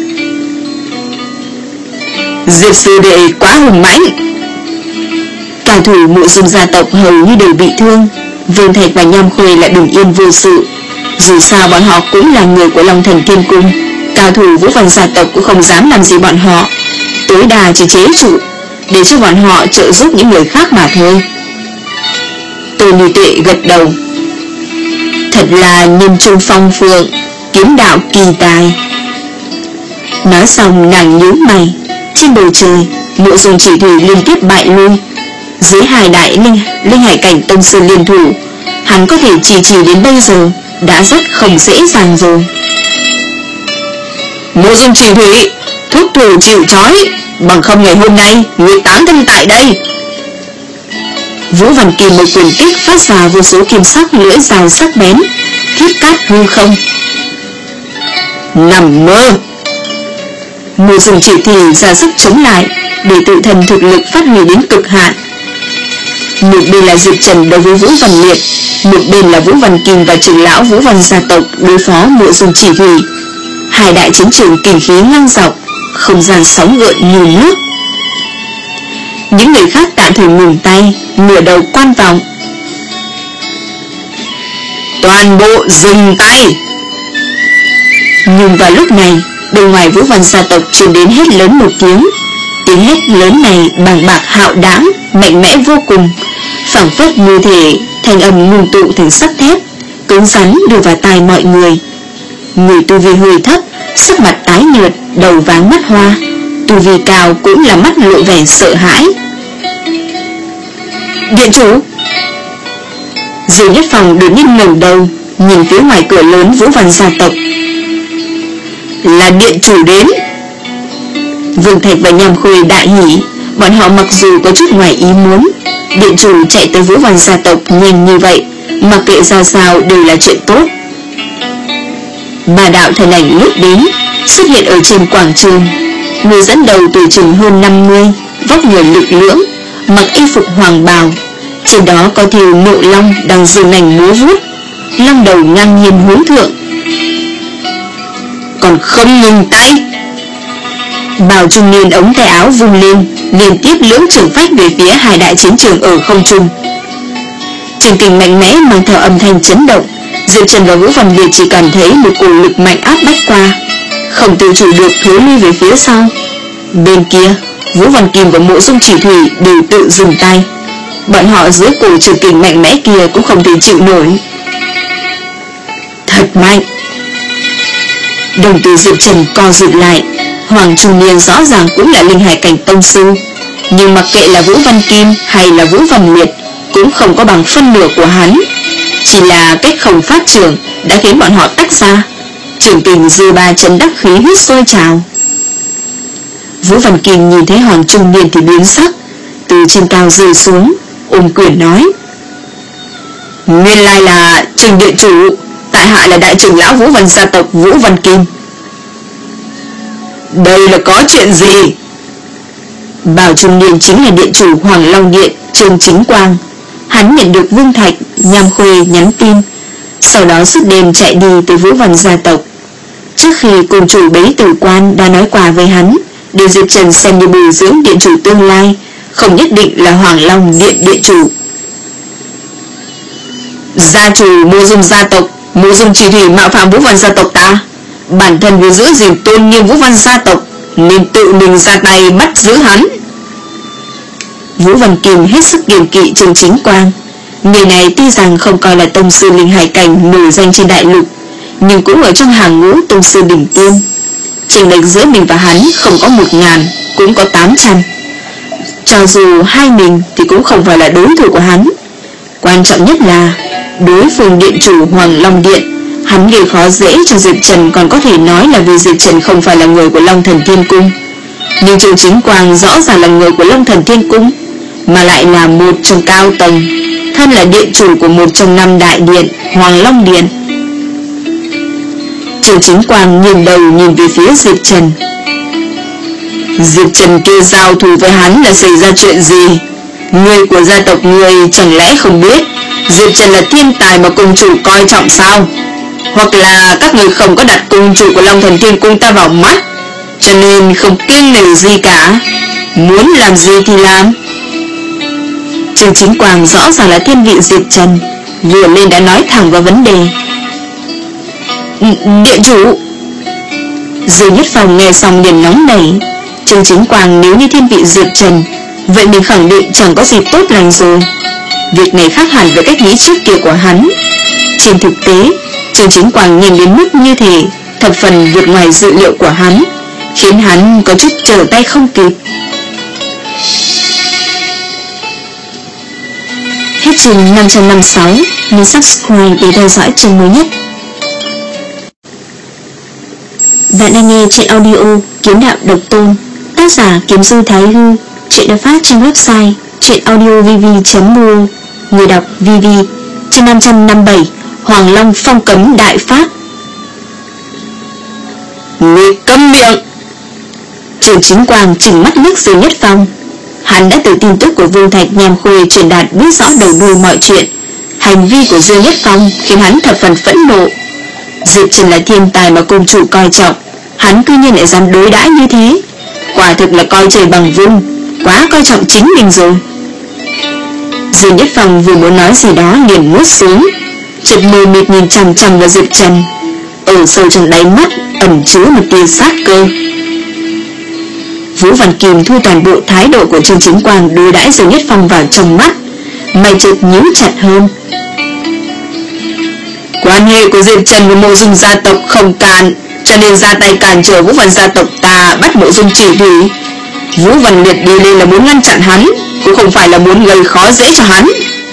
Diệp sư đệ quá hùng mãnh. Cao thủ Mộ Dung gia tộc hầu như đều bị thương, Vương Thạch và Nham Khuê lại bình yên vô sự. Dù sao bọn họ cũng là người của Long Thần Thiên Cung, cao thủ Vũ Văn gia tộc cũng không dám làm gì bọn họ, tối đa chỉ chế trụ, để cho bọn họ trợ giúp những người khác mà thôi. Tô Như Tuệ gật đầu. Thật là nhân trung phong phượng, kiếm đạo kỳ tài. Nói xong nàng nhíu mày. Trên bầu trời, Mộ Dung Chỉ Thủy liên tiếp bại lui. Dưới hai đại linh, linh hải cảnh tông sư liên thủ, hắn có thể trì trì đến bây giờ đã rất không dễ dàng rồi. Mộ Dung Chỉ Thủy, thúc thủ chịu trói, bằng không ngày hôm nay người táng thân tại đây. Vũ Văn Kim một quyền kích phát ra vô số kim sắc lưỡi dài sắc bén, thiết cát hư không. Nằm mơ. Mộ Dung Chỉ Thủy ra sức chống lại, để tự thân thực lực phát huy đến cực hạn. Một bên là Diệp Trần đối với Vũ Văn Liệt, một bên là Vũ Văn Kim và trưởng lão Vũ Văn gia tộc đối phó Mộ Dung Chỉ Thủy. Hai đại chiến trường kình khí ngang dọc, không gian sóng gợn như nước. Những người khác tạm thời ngừng tay, nửa đầu quan vọng. Toàn bộ dừng tay. Nhưng vào lúc này, bên ngoài Vũ Văn gia tộc truyền đến hét lớn một tiếng. Tiếng hét lớn này bàng bạc hạo đáng, mạnh mẽ vô cùng, phảng phất như thể thanh âm ngưng tụ thành sắt thép, cứng rắn đưa vào tai mọi người. Người tu vi hơi thấp, sắc mặt tái nhợt, đầu váng mắt hoa, tu vi cao cũng là mắt lộ vẻ sợ hãi. Điện chủ! Diêu Nhất Phong đột nhiên ngẩng đầu, nhìn phía ngoài cửa lớn Vũ Văn gia tộc. Là điện chủ đến. Vương Thạch và Nham Khôi đại hỉ, bọn họ mặc dù có chút ngoài ý muốn. Điện chủ chạy tới Vũ Văn gia tộc nhanh như vậy, mặc kệ ra sao đều là chuyện tốt. Bà đạo thần ảnh lướt đến, xuất hiện ở trên quảng trường. Người dẫn đầu tuổi chừng hơn năm mươi, vóc người lực lưỡng, mặc y phục hoàng bào, trên đó có thêu nộ long đang dương nành múa vuốt, long đầu ngang nhiên hướng thượng. Còn không ngừng tay. Bào trung niên ống tay áo vung lên, liên tiếp lưỡng trường phách về phía hai đại chiến trường ở không trung. Trường kình mạnh mẽ mang theo âm thanh chấn động. Diệp Trần và Vũ Văn Liệt chỉ cảm thấy một cổ lực mạnh áp bách qua, không tự chủ được thối lui về phía sau. Bên kia, Vũ Văn Kim và Mộ Dung Chỉ Thủy đều tự dừng tay. Bọn họ dưới cổ trường kình mạnh mẽ kia cũng không thể chịu nổi. Thật mạnh. Đồng tử Diệp Trần co rụt lại. Hoàng trung niên rõ ràng cũng là linh hải cảnh tông sư, nhưng mặc kệ là Vũ Văn Kim hay là Vũ Văn Liệt cũng không có bằng phân nửa của hắn. Chỉ là cách không phát trưởng đã khiến bọn họ tách ra. Trưởng tình dư ba chân đắc khí huyết sôi trào. Vũ Văn Kim nhìn thấy Hoàng trung niên thì biến sắc, từ trên cao rơi xuống, ôm quyền nói: Nguyên lai là Trình điện chủ, tại hạ là đại trưởng lão Vũ Văn gia tộc Vũ Văn Kim. Đây là có chuyện gì? Bảo trung niên chính là điện chủ Hoàng Long Điện Trương Chính Quang. Hắn nhận được Vương Thạch, Nham Khuê nhắn tin, sau đó suốt đêm chạy đi tới Vũ Văn gia tộc. Trước khi cùng chủ Bế Tử Quan đã nói quà với hắn, để Diệp Trần xem như bồi dưỡng điện chủ tương lai, không nhất định là Hoàng Long Điện điện chủ. Gia chủ Mộ Dung gia tộc Mộ Dung Chỉ Thủy mạo phạm Vũ Văn gia tộc ta, bản thân vì giữ gìn tôn nghiêm Vũ Văn gia tộc nên tự mình ra tay bắt giữ hắn. Vũ Văn Kim hết sức kiêng kỵ Trương Chính Quang. Người này tuy rằng không coi là tông sư linh hải cảnh nổi danh trên đại lục, nhưng cũng ở trong hàng ngũ tông sư đỉnh tiên. Chênh lệch giữa mình và hắn không có một ngàn, cũng có tám trăm. Cho dù hai mình thì cũng không phải là đối thủ của hắn. Quan trọng nhất là đối phương điện chủ Hoàng Long Điện, hắn gây khó dễ cho Diệp Trần còn có thể nói là vì Diệp Trần không phải là người của Long Thần Thiên Cung. Nhưng Trương Chính Quang rõ ràng là người của Long Thần Thiên Cung, mà lại là một trong cao tầng, thân là điện chủ của một trong năm đại điện Hoàng Long Điện. Trương Chính Quang nhìn đầu nhìn về phía Diệp Trần. Diệp Trần kia giao thù với hắn là xảy ra chuyện gì? Người của gia tộc người chẳng lẽ không biết Diệp Trần là thiên tài mà cung chủ coi trọng sao? Hoặc là các người không có đặt cung chủ của Long Thần Thiên Cung ta vào mắt, cho nên không kiêng nể gì cả, muốn làm gì thì làm. Trương Chính Quang rõ ràng là thiên vị Diệp Trần, vừa lên đã nói thẳng vào vấn đề. Điện chủ. Diêu Nhất Phong nghe xong liền nóng nảy. Trương Chính Quang nếu như thiên vị Diệp Trần, vậy mình khẳng định chẳng có gì tốt lành rồi. Việc này khác hẳn với cách nghĩ trước kia của hắn. Trên thực tế, Trương Chính Quang nhìn đến mức như thế, thập phần vượt ngoài dự liệu của hắn, khiến hắn có chút trở tay không kịp. Hết chương năm trăm năm mươi sáu, nhấn subscribe để theo dõi chương mới nhất. Bạn đang nghe truyện audio Kiếm Đạo Độc Tôn, tác giả Kiếm Du Thái Hư. Truyện được phát trên website truyệnaudiovv chấm m o, người đọc vê vê. Chương năm trăm năm mươi bảy, Hoàng Long phong cấm đại pháp. Ngươi câm miệng! Trương Chính Quang trừng mắt liếc Diêu Nhất Phong. Hắn đã từ tin tức của Vương Thạch Nham Khuê truyền đạt biết rõ đầu đuôi mọi chuyện. Hành vi của Dương Nhất Phong khiến hắn thập phần phẫn nộ. Diệp Trần là thiên tài mà cung chủ coi trọng, hắn cư nhiên lại dám đối đãi như thế, quả thực là coi trời bằng vung, quá coi trọng chính mình rồi. Dương Nhất Phong vừa muốn nói gì đó liền nuốt xuống, chợt mờ mịt nhìn chằm chằm vào Diệp Trần. Ở sâu trong đáy mắt ẩn chứa một tia sát cơ. Vũ Văn Kim thu toàn bộ thái độ của Trương Chính Quang đối đãi Dương Nhất Phong vào trong mắt, mày chợt nhíu chặt hơn. Quan hệ của Diệp Trần với Mộ Dung gia tộc không cạn, cho nên ra tay cản trở Vũ Văn gia tộc ta bắt Mộ Dung Chỉ Thủy. Vũ Văn Liệt đi lên là muốn ngăn chặn hắn, cũng không phải là muốn gây khó dễ cho hắn.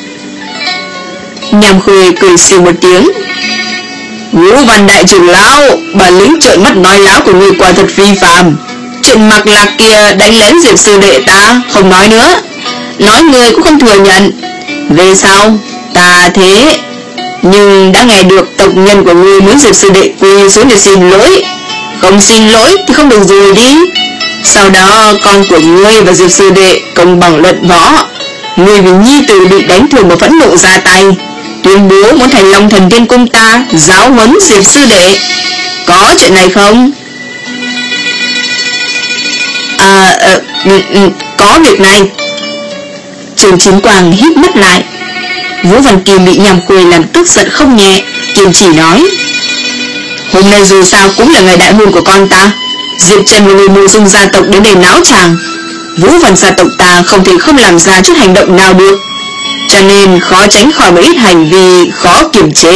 Nham Khuê cười xì một tiếng. Vũ Văn đại trưởng lão, bản lĩnh trợn mắt nói láo của người quả thật phi phàm. Chuyện Mạc Lạc kia đánh lén Diệp sư đệ ta không nói nữa, nói người cũng không thừa nhận. Về sau ta thế, nhưng đã nghe được tộc nhân của ngươi muốn Diệp sư đệ quỳ xuống để xin lỗi. Không xin lỗi thì không được rồi đi. Sau đó con của ngươi và Diệp sư đệ công bằng luận võ. Ngươi vì nhi tử bị đánh thương mà phẫn nộ ra tay, tuyên bố muốn thành Long Thần Thiên Cung ta giáo huấn Diệp sư đệ. Có chuyện này không? À, à ừ, ừ, có việc này. Trương Chính Quang hít mắt lại. Vũ Văn Kim bị Nham Khuê làm tức giận không nhẹ, kiên trì nói: hôm nay dù sao cũng là ngày đại hôn của con ta. Diệp Trần và người Mộ Dung gia tộc đến đây náo tràng, Vũ Văn gia tộc ta không thể không làm ra chút hành động nào được, cho nên khó tránh khỏi một ít hành vi khó kiềm chế.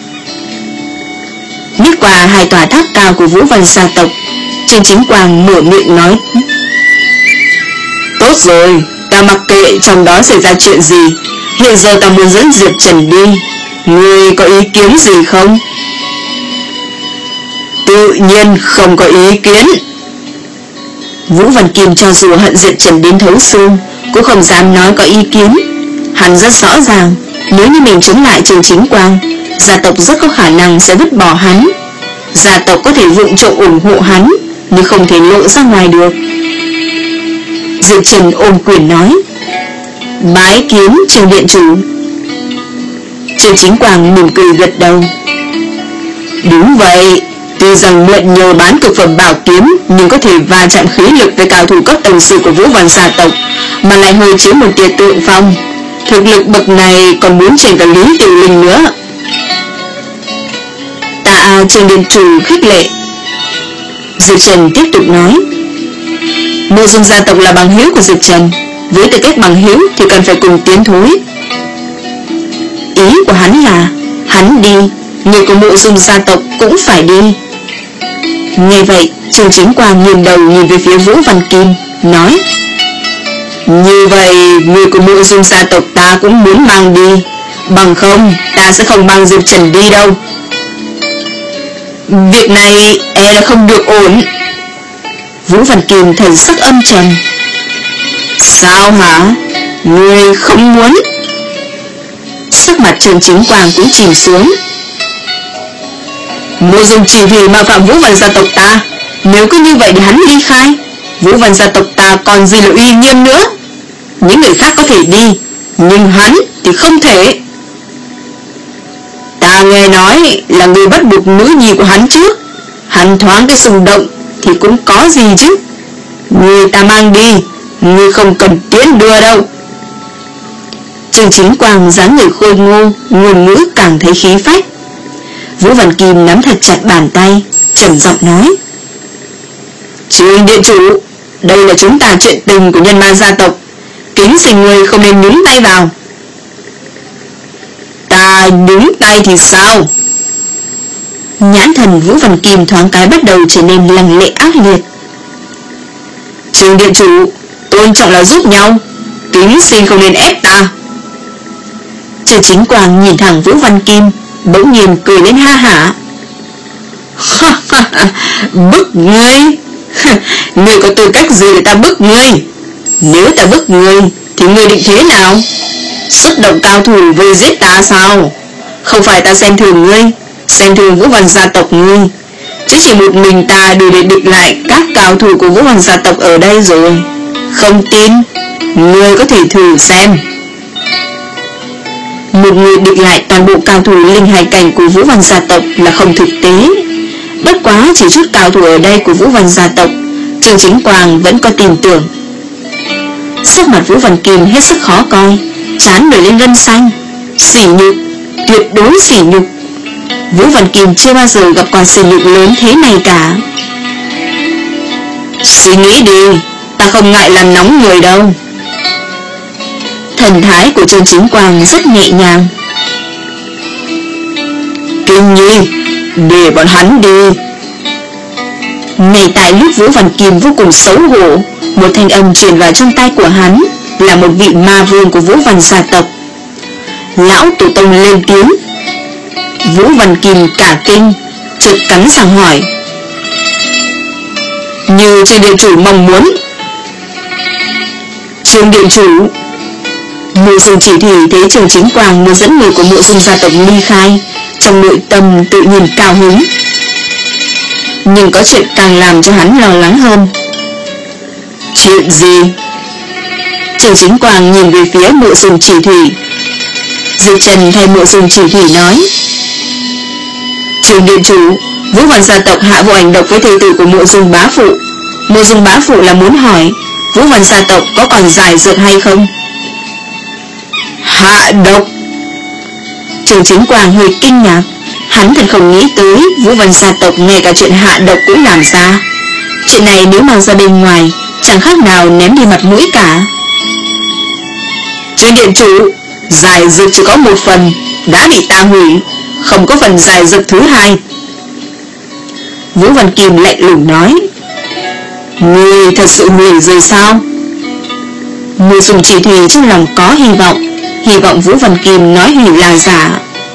Liếc qua hai tòa tháp cao của Vũ Văn gia tộc, Trương Chính Quang mở miệng nói: tốt rồi, ta mặc kệ trong đó xảy ra chuyện gì, hiện giờ ta muốn dẫn Diệp Trần đi, ngươi có ý kiến gì không? Tự nhiên không có ý kiến. Vũ Văn Kim cho dù hận Diệp Trần đến thấu xương cũng không dám nói có ý kiến. Hắn rất rõ ràng, nếu như mình chống lại Trương Chính Quang, gia tộc rất có khả năng sẽ vứt bỏ hắn. Gia tộc có thể vụng trộm ủng hộ hắn, nhưng không thể lộ ra ngoài được. Diệp Trần ôm quyền nói: bái kiến Trương điện chủ. Trương Chính Quang mỉm cười gật đầu: đúng vậy, tuy rằng mượn nhờ bán cực phẩm bảo kiếm, nhưng có thể va chạm khí lực với cao thủ cấp tầng sư của Vũ Văn gia tộc, mà lại hơi chiếm một tia tượng phong. Thực lực bậc này còn muốn trên cả Lý Tiểu Linh nữa. Tạ Trương điện chủ khích lệ. Diệp Trần tiếp tục nói: Mộ Dung gia tộc là bằng hữu của Diệp Trần, với tư cách bằng hữu thì cần phải cùng tiến thối. Ý của hắn là hắn đi, người của Mộ Dung gia tộc cũng phải đi. Nghe vậy, Trương Chính Quang nhìn đầu nhìn về phía Vũ Văn Kim, nói: như vậy người của Mộ Dung gia tộc ta cũng muốn mang đi, bằng không ta sẽ không mang Diệp Trần đi đâu. Việc này e là không được ổn. Vũ Văn Kim thần sắc âm trầm. Sao hả? Ngươi không muốn? Sắc mặt Trương Chính Quang cũng chìm xuống. Mộ Dung chỉ vì mà phạm Vũ Văn gia tộc ta, nếu cứ như vậy thì hắn ly khai, Vũ Văn gia tộc ta còn gì là uy nghiêm nữa. Những người khác có thể đi, nhưng hắn thì không thể. Ta nghe nói là người bắt buộc nữ nhi của hắn trước, hắn thoáng cái xung động thì cũng có gì chứ. Người ta mang đi, người không cần tiến đưa đâu. Trương Chính Quang dáng người khôi ngô, ngôn ngữ càng thấy khí phách. Vũ Văn Kim nắm thật chặt bàn tay, trầm giọng nói: Trương điện chủ, đây là chúng ta chuyện tình của nhân ma gia tộc, kính xin người không nên nhúng tay vào. Ta nhúng tay thì sao? Nhãn thần Vũ Văn Kim thoáng cái bắt đầu trở nên lăng lệ ác liệt. Trương điện chủ, tôn trọng là giúp nhau, kính xin không nên ép ta. Trương Chính Quang nhìn thẳng Vũ Văn Kim, bỗng nhiên cười lên ha hả. Bức ngươi? Ngươi có tư cách gì để ta bức ngươi? Nếu ta bức ngươi thì ngươi định thế nào? Xuất động cao thủ vây giết ta sao? Không phải ta xem thường ngươi, xem thường Vũ Văn gia tộc ngươi, chứ chỉ một mình ta đủ để địch lại các cao thủ của Vũ Văn gia tộc ở đây rồi. Không tin, Ngươi có thể thử xem. Một người địch lại toàn bộ cao thủ linh hải cảnh của Vũ Văn gia tộc là không thực tế. Bất quá chỉ chút cao thủ ở đây của Vũ Văn gia tộc, Trương Chính Quang vẫn có tin tưởng. Sắc mặt Vũ Văn Kim hết sức khó coi, trán nổi lên gân xanh. Sỉ nhục, tuyệt đối sỉ nhục. Vũ Văn Kim chưa bao giờ gặp qua sỉ nhục lớn thế này cả. Suy nghĩ đi, ta không ngại làm nóng người đâu. Thần thái của Trương Chính Quang rất nhẹ nhàng. Kim Nhi, để bọn hắn đi. Ngay tại lúc Vũ Văn Kim vô cùng xấu hổ, một thanh âm truyền vào trong tai của hắn, là một vị ma vương của Vũ Văn gia tộc. Lão tổ tông lên tiếng. Vũ Văn Kim cả kinh, chợt cắn răng hỏi: Như Trương điện chủ mong muốn. Trương điện chủ. Mộ Dung Chỉ Thủy thấy Trương Chính Quang muốn dẫn người của Mộ Dung gia tộc ly khai, trong nội tâm tự nhiên cao hứng. Nhưng có chuyện càng làm cho hắn lo lắng hơn. Chuyện gì? Trương Chính Quang nhìn về phía Mộ Dung Chỉ Thủy. Diệp Trần thay Mộ Dung Chỉ Thủy nói: Trương điện chủ, Vũ Văn gia tộc hạ vô ảnh độc với thê tử của Mộ Dung bá phụ. Mộ Dung bá phụ là muốn hỏi Vũ Văn gia tộc có còn giải dược hay không? Hạ độc? Trương Chính Quang hơi kinh ngạc. Hắn thật không nghĩ tới Vũ Văn gia tộc ngay cả chuyện hạ độc cũng làm ra. Chuyện này nếu mang ra bên ngoài, chẳng khác nào ném đi mặt mũi cả. Trương điện chủ, giải dược chỉ có một phần đã bị ta hủy, không có phần giải dược thứ hai. Vũ Văn Kim lạnh lùng nói: Ngươi thật sự hủy rồi sao? Mộ Dung Chỉ Thủy trong lòng có hy vọng, hy vọng Vũ Văn Kim nói hủy là giả.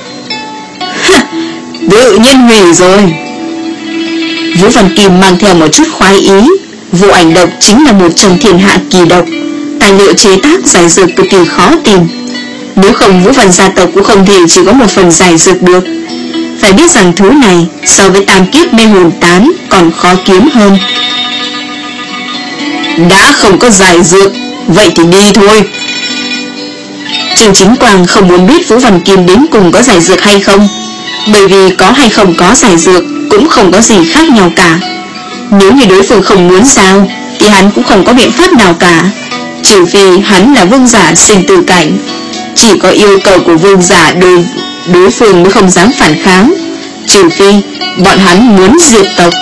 Tự nhiên hủy rồi. Vũ Văn Kim mang theo một chút khoái ý. Vô ảnh độc chính là một trong thiên hạ kỳ độc, tài liệu chế tác giải dược cực kỳ khó tìm. Nếu không Vũ Văn gia tộc cũng không thể chỉ có một phần giải dược được. Phải biết rằng thứ này so với tam kiếp mê hồn tán còn khó kiếm hơn. Đã không có giải dược, vậy thì đi thôi. Trương Chính Quang không muốn biết Vũ Văn Kim đến cùng có giải dược hay không, bởi vì có hay không có giải dược cũng không có gì khác nhau cả. Nếu như đối phương không muốn sao, thì hắn cũng không có biện pháp nào cả, trừ phi hắn là vương giả sinh tử cảnh. Chỉ có yêu cầu của vương giả đối, đối phương mới không dám phản kháng, trừ phi bọn hắn muốn diệt tộc.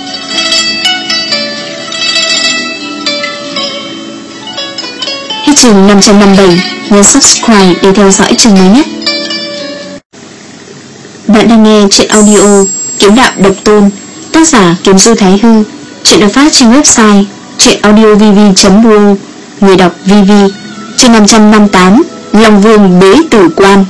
Hết chương năm trăm năm mươi bảy, nhớ subscribe để theo dõi chương mới nhất. Bạn đang nghe truyện audio Kiếm Đạo Độc Tôn, tác giả Kiếm Du Thái Hư. Truyện được phát trên website truyệnaudiovv chấm r o, người đọc vê vê. Chương năm trăm năm mươi tám, Long Vương bế tử quan.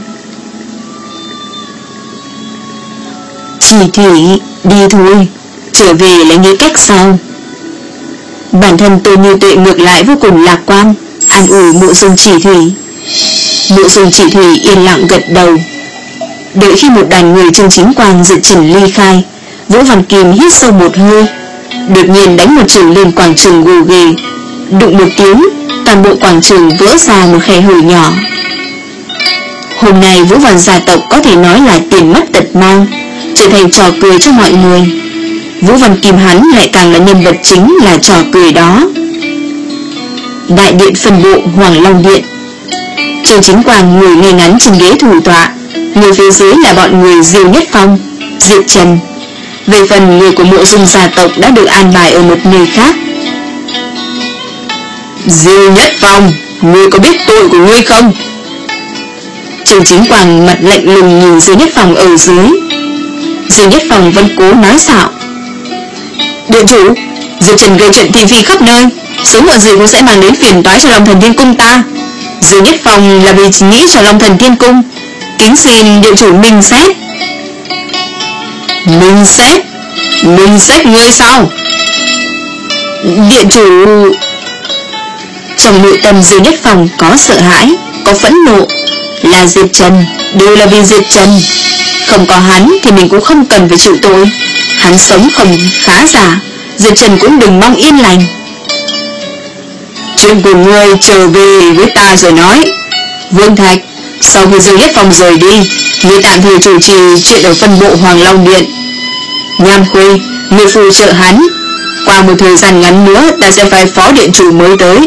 Chỉ Thủy, đi thôi, trở về lại nghĩ cách sau. Bản thân Tô Như Tuệ ngược lại vô cùng lạc quan, an ủi Mộ Dung Chỉ Thủy. Mộ Dung Chỉ Thủy yên lặng gật đầu. Đợi khi một đoàn người Trương Chính Quang Diệp Trần ly khai, Vũ Văn Kim hít sâu một hơi, đột nhiên đánh một chưởng lên quảng trường gồ ghề. Đụng một tiếng, toàn bộ quảng trường vỡ ra một khe hở nhỏ. Hôm nay Vũ Văn gia tộc có thể nói là tiền mất tật mang, trở thành trò cười cho mọi người. Vũ Văn Kim hắn lại càng là nhân vật chính là trò cười đó. Đại điện phân bộ Hoàng Long Điện. Trương Chính Quang ngồi ngay ngắn trên ghế thủ tọa, người phía dưới là bọn người Diêu Nhất Phong, Diệp Trần. Về phần người của Mộ Dung gia tộc đã được an bài ở một nơi khác. Diêu Nhất Phong, ngươi có biết tội của ngươi không? Trương Chính Quang mặt lạnh lùng nhìn Diêu Nhất Phong ở dưới. Diêu Nhất Phong vẫn cố nói xạo: Điện chủ, Diệp Trần gây chuyện thị phi khắp nơi, sớm muộn gì cũng sẽ mang đến phiền toái cho Long Thần Thiên Cung ta. Diêu Nhất Phong là vì nghĩ cho Long Thần Thiên Cung, kính xin điện chủ minh xét. Minh xét? Minh xét ngươi sao? Điện chủ... Trong nội tâm Diêu Nhất Phong có sợ hãi, có phẫn nộ. Là Diệp Trần, đều là vì Diệp Trần. Không có hắn thì mình cũng không cần phải chịu tội. Hắn sống không khá giả, Diệp Trần cũng đừng mong yên lành. Chuyện của ngươi trở về với ta rồi nói. Vương Thạch, sau khi Dương Nhất Phong rời đi, ngươi tạm thời chủ trì chuyện ở phân bộ Hoàng Long Điện. Nham Khuê, ngươi phụ trợ hắn. Qua một thời gian ngắn nữa ta sẽ phái phó điện chủ mới tới.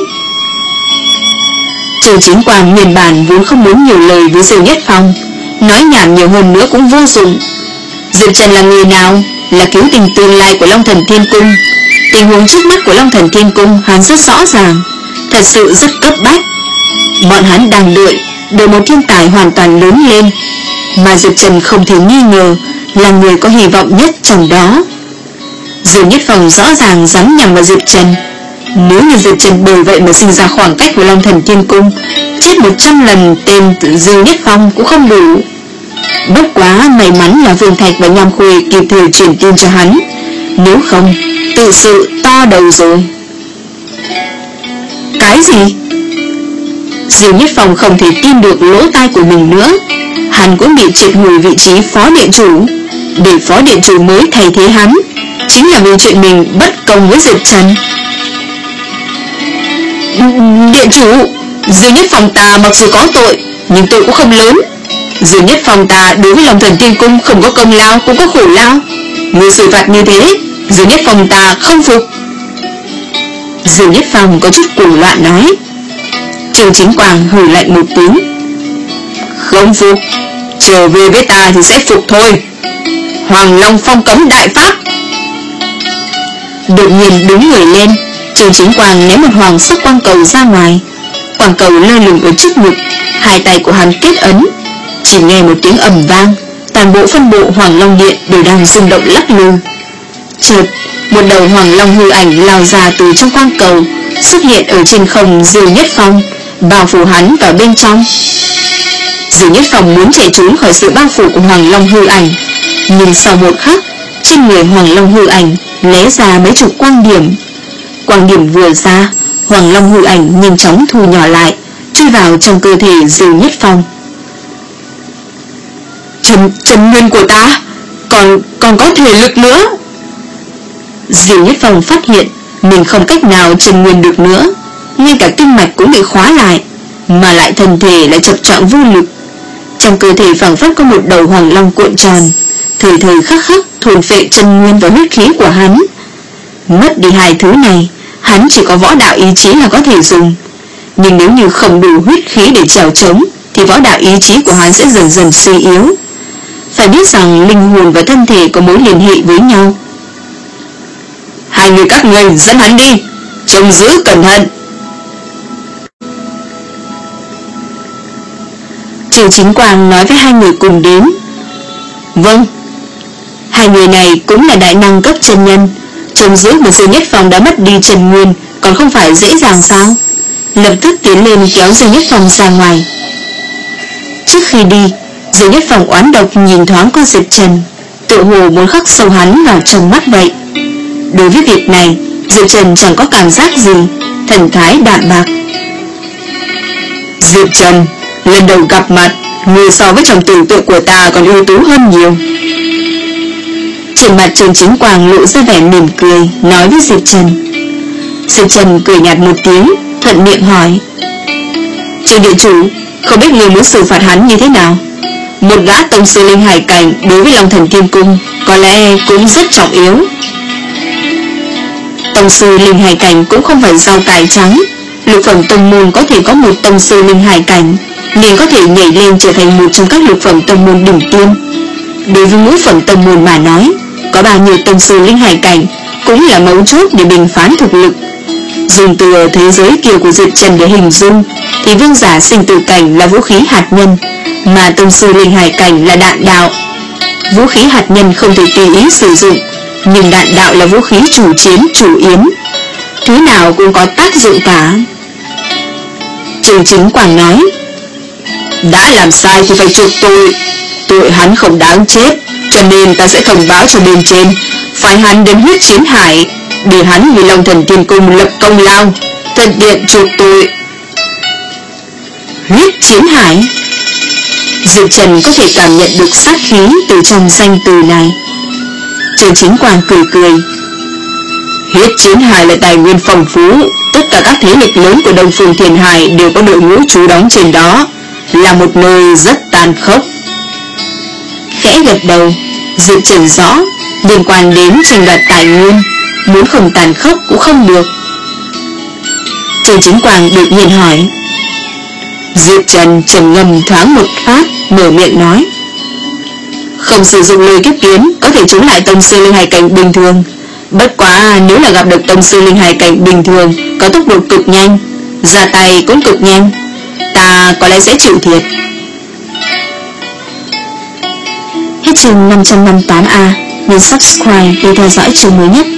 Trường Chính Quang nguyên bản vốn không muốn nhiều lời với Dương Nhất Phong, nói nhảm nhiều hơn nữa cũng vô dụng. Diệp Trần là người nào? Là cứu tình tương lai của Long Thần Thiên Cung. Tình huống trước mắt của Long Thần Thiên Cung hắn rất rõ ràng, thật sự rất cấp bách. Bọn hắn đang đợi đợi một thiên tài hoàn toàn lớn lên, mà Diệp Trần không thể nghi ngờ là người có hy vọng nhất trong đó. Dương Nhất Phong rõ ràng dám nhằm vào Diệp Trần. Nếu như Diệp Trần bởi vậy mà sinh ra khoảng cách với Long Thần Thiên Cung, chết một trăm lần tên Dương Nhất Phong cũng không đủ. Bất quá may mắn là Vương Thạch và Nham Khuê kịp thời truyền tin cho hắn, nếu không tự sự to đầu rồi. Cái gì? Dương Nhất Phong không thể tin được lỗ tai của mình nữa. Hắn cũng bị triệt hồi vị trí phó điện chủ, để phó điện chủ mới thay thế hắn, chính là vì chuyện mình bất công với Diệp Trần. Điện chủ, Dương Nhất Phong ta mặc dù có tội, nhưng tội cũng không lớn. Dương Nhất Phong ta đối với Long Thần Thiên Cung không có công lao cũng có khổ lao. Người xử phạt như thế, Dương Nhất Phong ta không phục. Dương Nhất Phong có chút cuồng loạn nói. Trường Chính Quang hừ lạnh một tiếng. Không phục, trở về với ta thì sẽ phục thôi. Hoàng Long phong cấm đại pháp. Đột nhiên đứng người lên, Trường Chính Quang ném một hoàng sắc quang cầu ra ngoài. Quang cầu lơ lửng ở trước ngực, hai tay của hắn kết ấn. Chỉ nghe một tiếng ầm vang, toàn bộ phân bộ Hoàng Long Điện đều đang rung động lắc lư. Chợt, một đầu Hoàng Long hư ảnh lao ra từ trong quang cầu, xuất hiện ở trên không Dương Nhất Phong, bao phủ hắn vào bên trong. Dương Nhất Phong muốn chạy trốn khỏi sự bao phủ của Hoàng Long hư ảnh, nhưng sau một khắc, trên người Hoàng Long hư ảnh lóe ra mấy chục quang điểm. Quang điểm vừa ra, Hoàng Long hư ảnh nhanh chóng thu nhỏ lại, chui vào trong cơ thể Dương Nhất Phong. Trần, Trần Nguyên của ta còn còn có thể lực nữa. Dương Nhất Phong phát hiện mình không cách nào Trần Nguyên được nữa, ngay cả kinh mạch cũng bị khóa lại, mà lại thân thể lại chập choạng vô lực. Trong cơ thể phảng phất có một đầu Hoàng Long cuộn tròn, thời thời khắc khắc thôn phệ Trần Nguyên và huyết khí của hắn. Mất đi hai thứ này, hắn chỉ có võ đạo ý chí là có thể dùng. Nhưng nếu như không đủ huyết khí để chèo chống, thì võ đạo ý chí của hắn sẽ dần dần suy yếu. Phải biết rằng linh hồn và thân thể có mối liên hệ với nhau. Hai người các người dẫn hắn đi, trông giữ cẩn thận. Trường Chính Quang nói với hai người cùng đến. Vâng. Hai người này cũng là đại năng cấp chân nhân, trông giữ một Dương Nhất Phong đã mất đi Trần Nguyên còn không phải dễ dàng sao? Lập tức tiến lên kéo Dương Nhất Phong ra ngoài. Trước khi đi, Dương Nhất Phong oán độc nhìn thoáng qua Diệp Trần, tự hồ muốn khắc sâu hắn vào trong mắt vậy. Đối với việc này, Diệp Trần chẳng có cảm giác gì, thần thái đạm bạc. Diệp Trần, lần đầu gặp mặt, người so với trong tưởng tượng của ta còn ưu tú hơn nhiều. Trên mặt Trường Chính Quang lộ ra vẻ mỉm cười, nói với Diệp Trần. Diệp Trần cười nhạt một tiếng, thuận miệng hỏi. Trường điện chủ, không biết người muốn xử phạt hắn như thế nào? Một gã tông sư linh hải cảnh đối với Long Thần Thiên Cung có lẽ cũng rất trọng yếu. Tông sư linh hải cảnh cũng không phải rau cải trắng. Lục phẩm tông môn có thể có một tông sư linh hải cảnh, nên có thể nhảy lên trở thành một trong các lục phẩm tông môn đỉnh tiêm. Đối với ngũ phẩm tông môn mà nói, có bao nhiêu tông sư linh hải cảnh cũng là mấu chốt để bình phán thực lực. Dùng từ ở thế giới kia của Diệp Trần để hình dung, thì vương giả sinh tử cảnh là vũ khí hạt nhân, mà tông sư linh hải cảnh là đạn đạo. Vũ khí hạt nhân không thể tùy ý sử dụng, nhưng đạn đạo là vũ khí chủ chiến, chủ yếm, thứ nào cũng có tác dụng cả. Trường Chính Quang nói. Đã làm sai thì phải chuộc tội. Tội hắn không đáng chết, cho nên ta sẽ thông báo cho bên trên, phải hắn đến huyết chiến hải, để hắn vì Long Thần Thiên Cung lập công lao, thuận tiện chuộc tội. Huyết chiến hải. Diệp Trần có thể cảm nhận được sát khí từ trong danh từ này. Trường Chính Quang cười cười. Huyết Chiến Hải là tài nguyên phong phú, tất cả các thế lực lớn của Đông Phương Thiên Hải đều có đội ngũ trú đóng trên đó, là một nơi rất tàn khốc. Khẽ gật đầu, Diệp Trần rõ liên quan đến tranh đoạt tài nguyên, muốn không tàn khốc cũng không được. Trần Chính Quang đột nhiên hỏi. Diệp Trần trầm ngâm thoáng một phát, mở miệng nói: không sử dụng lôi kiếp kiếm có thể chống lại tông sư linh hải cảnh bình thường, bất quá nếu là gặp được tông sư linh hải cảnh bình thường có tốc độ cực nhanh, ra tay cũng cực nhanh, ta có lẽ sẽ chịu thiệt. Hết chương năm trăm năm mươi tám A, nhấn subscribe để theo dõi chương mới nhất.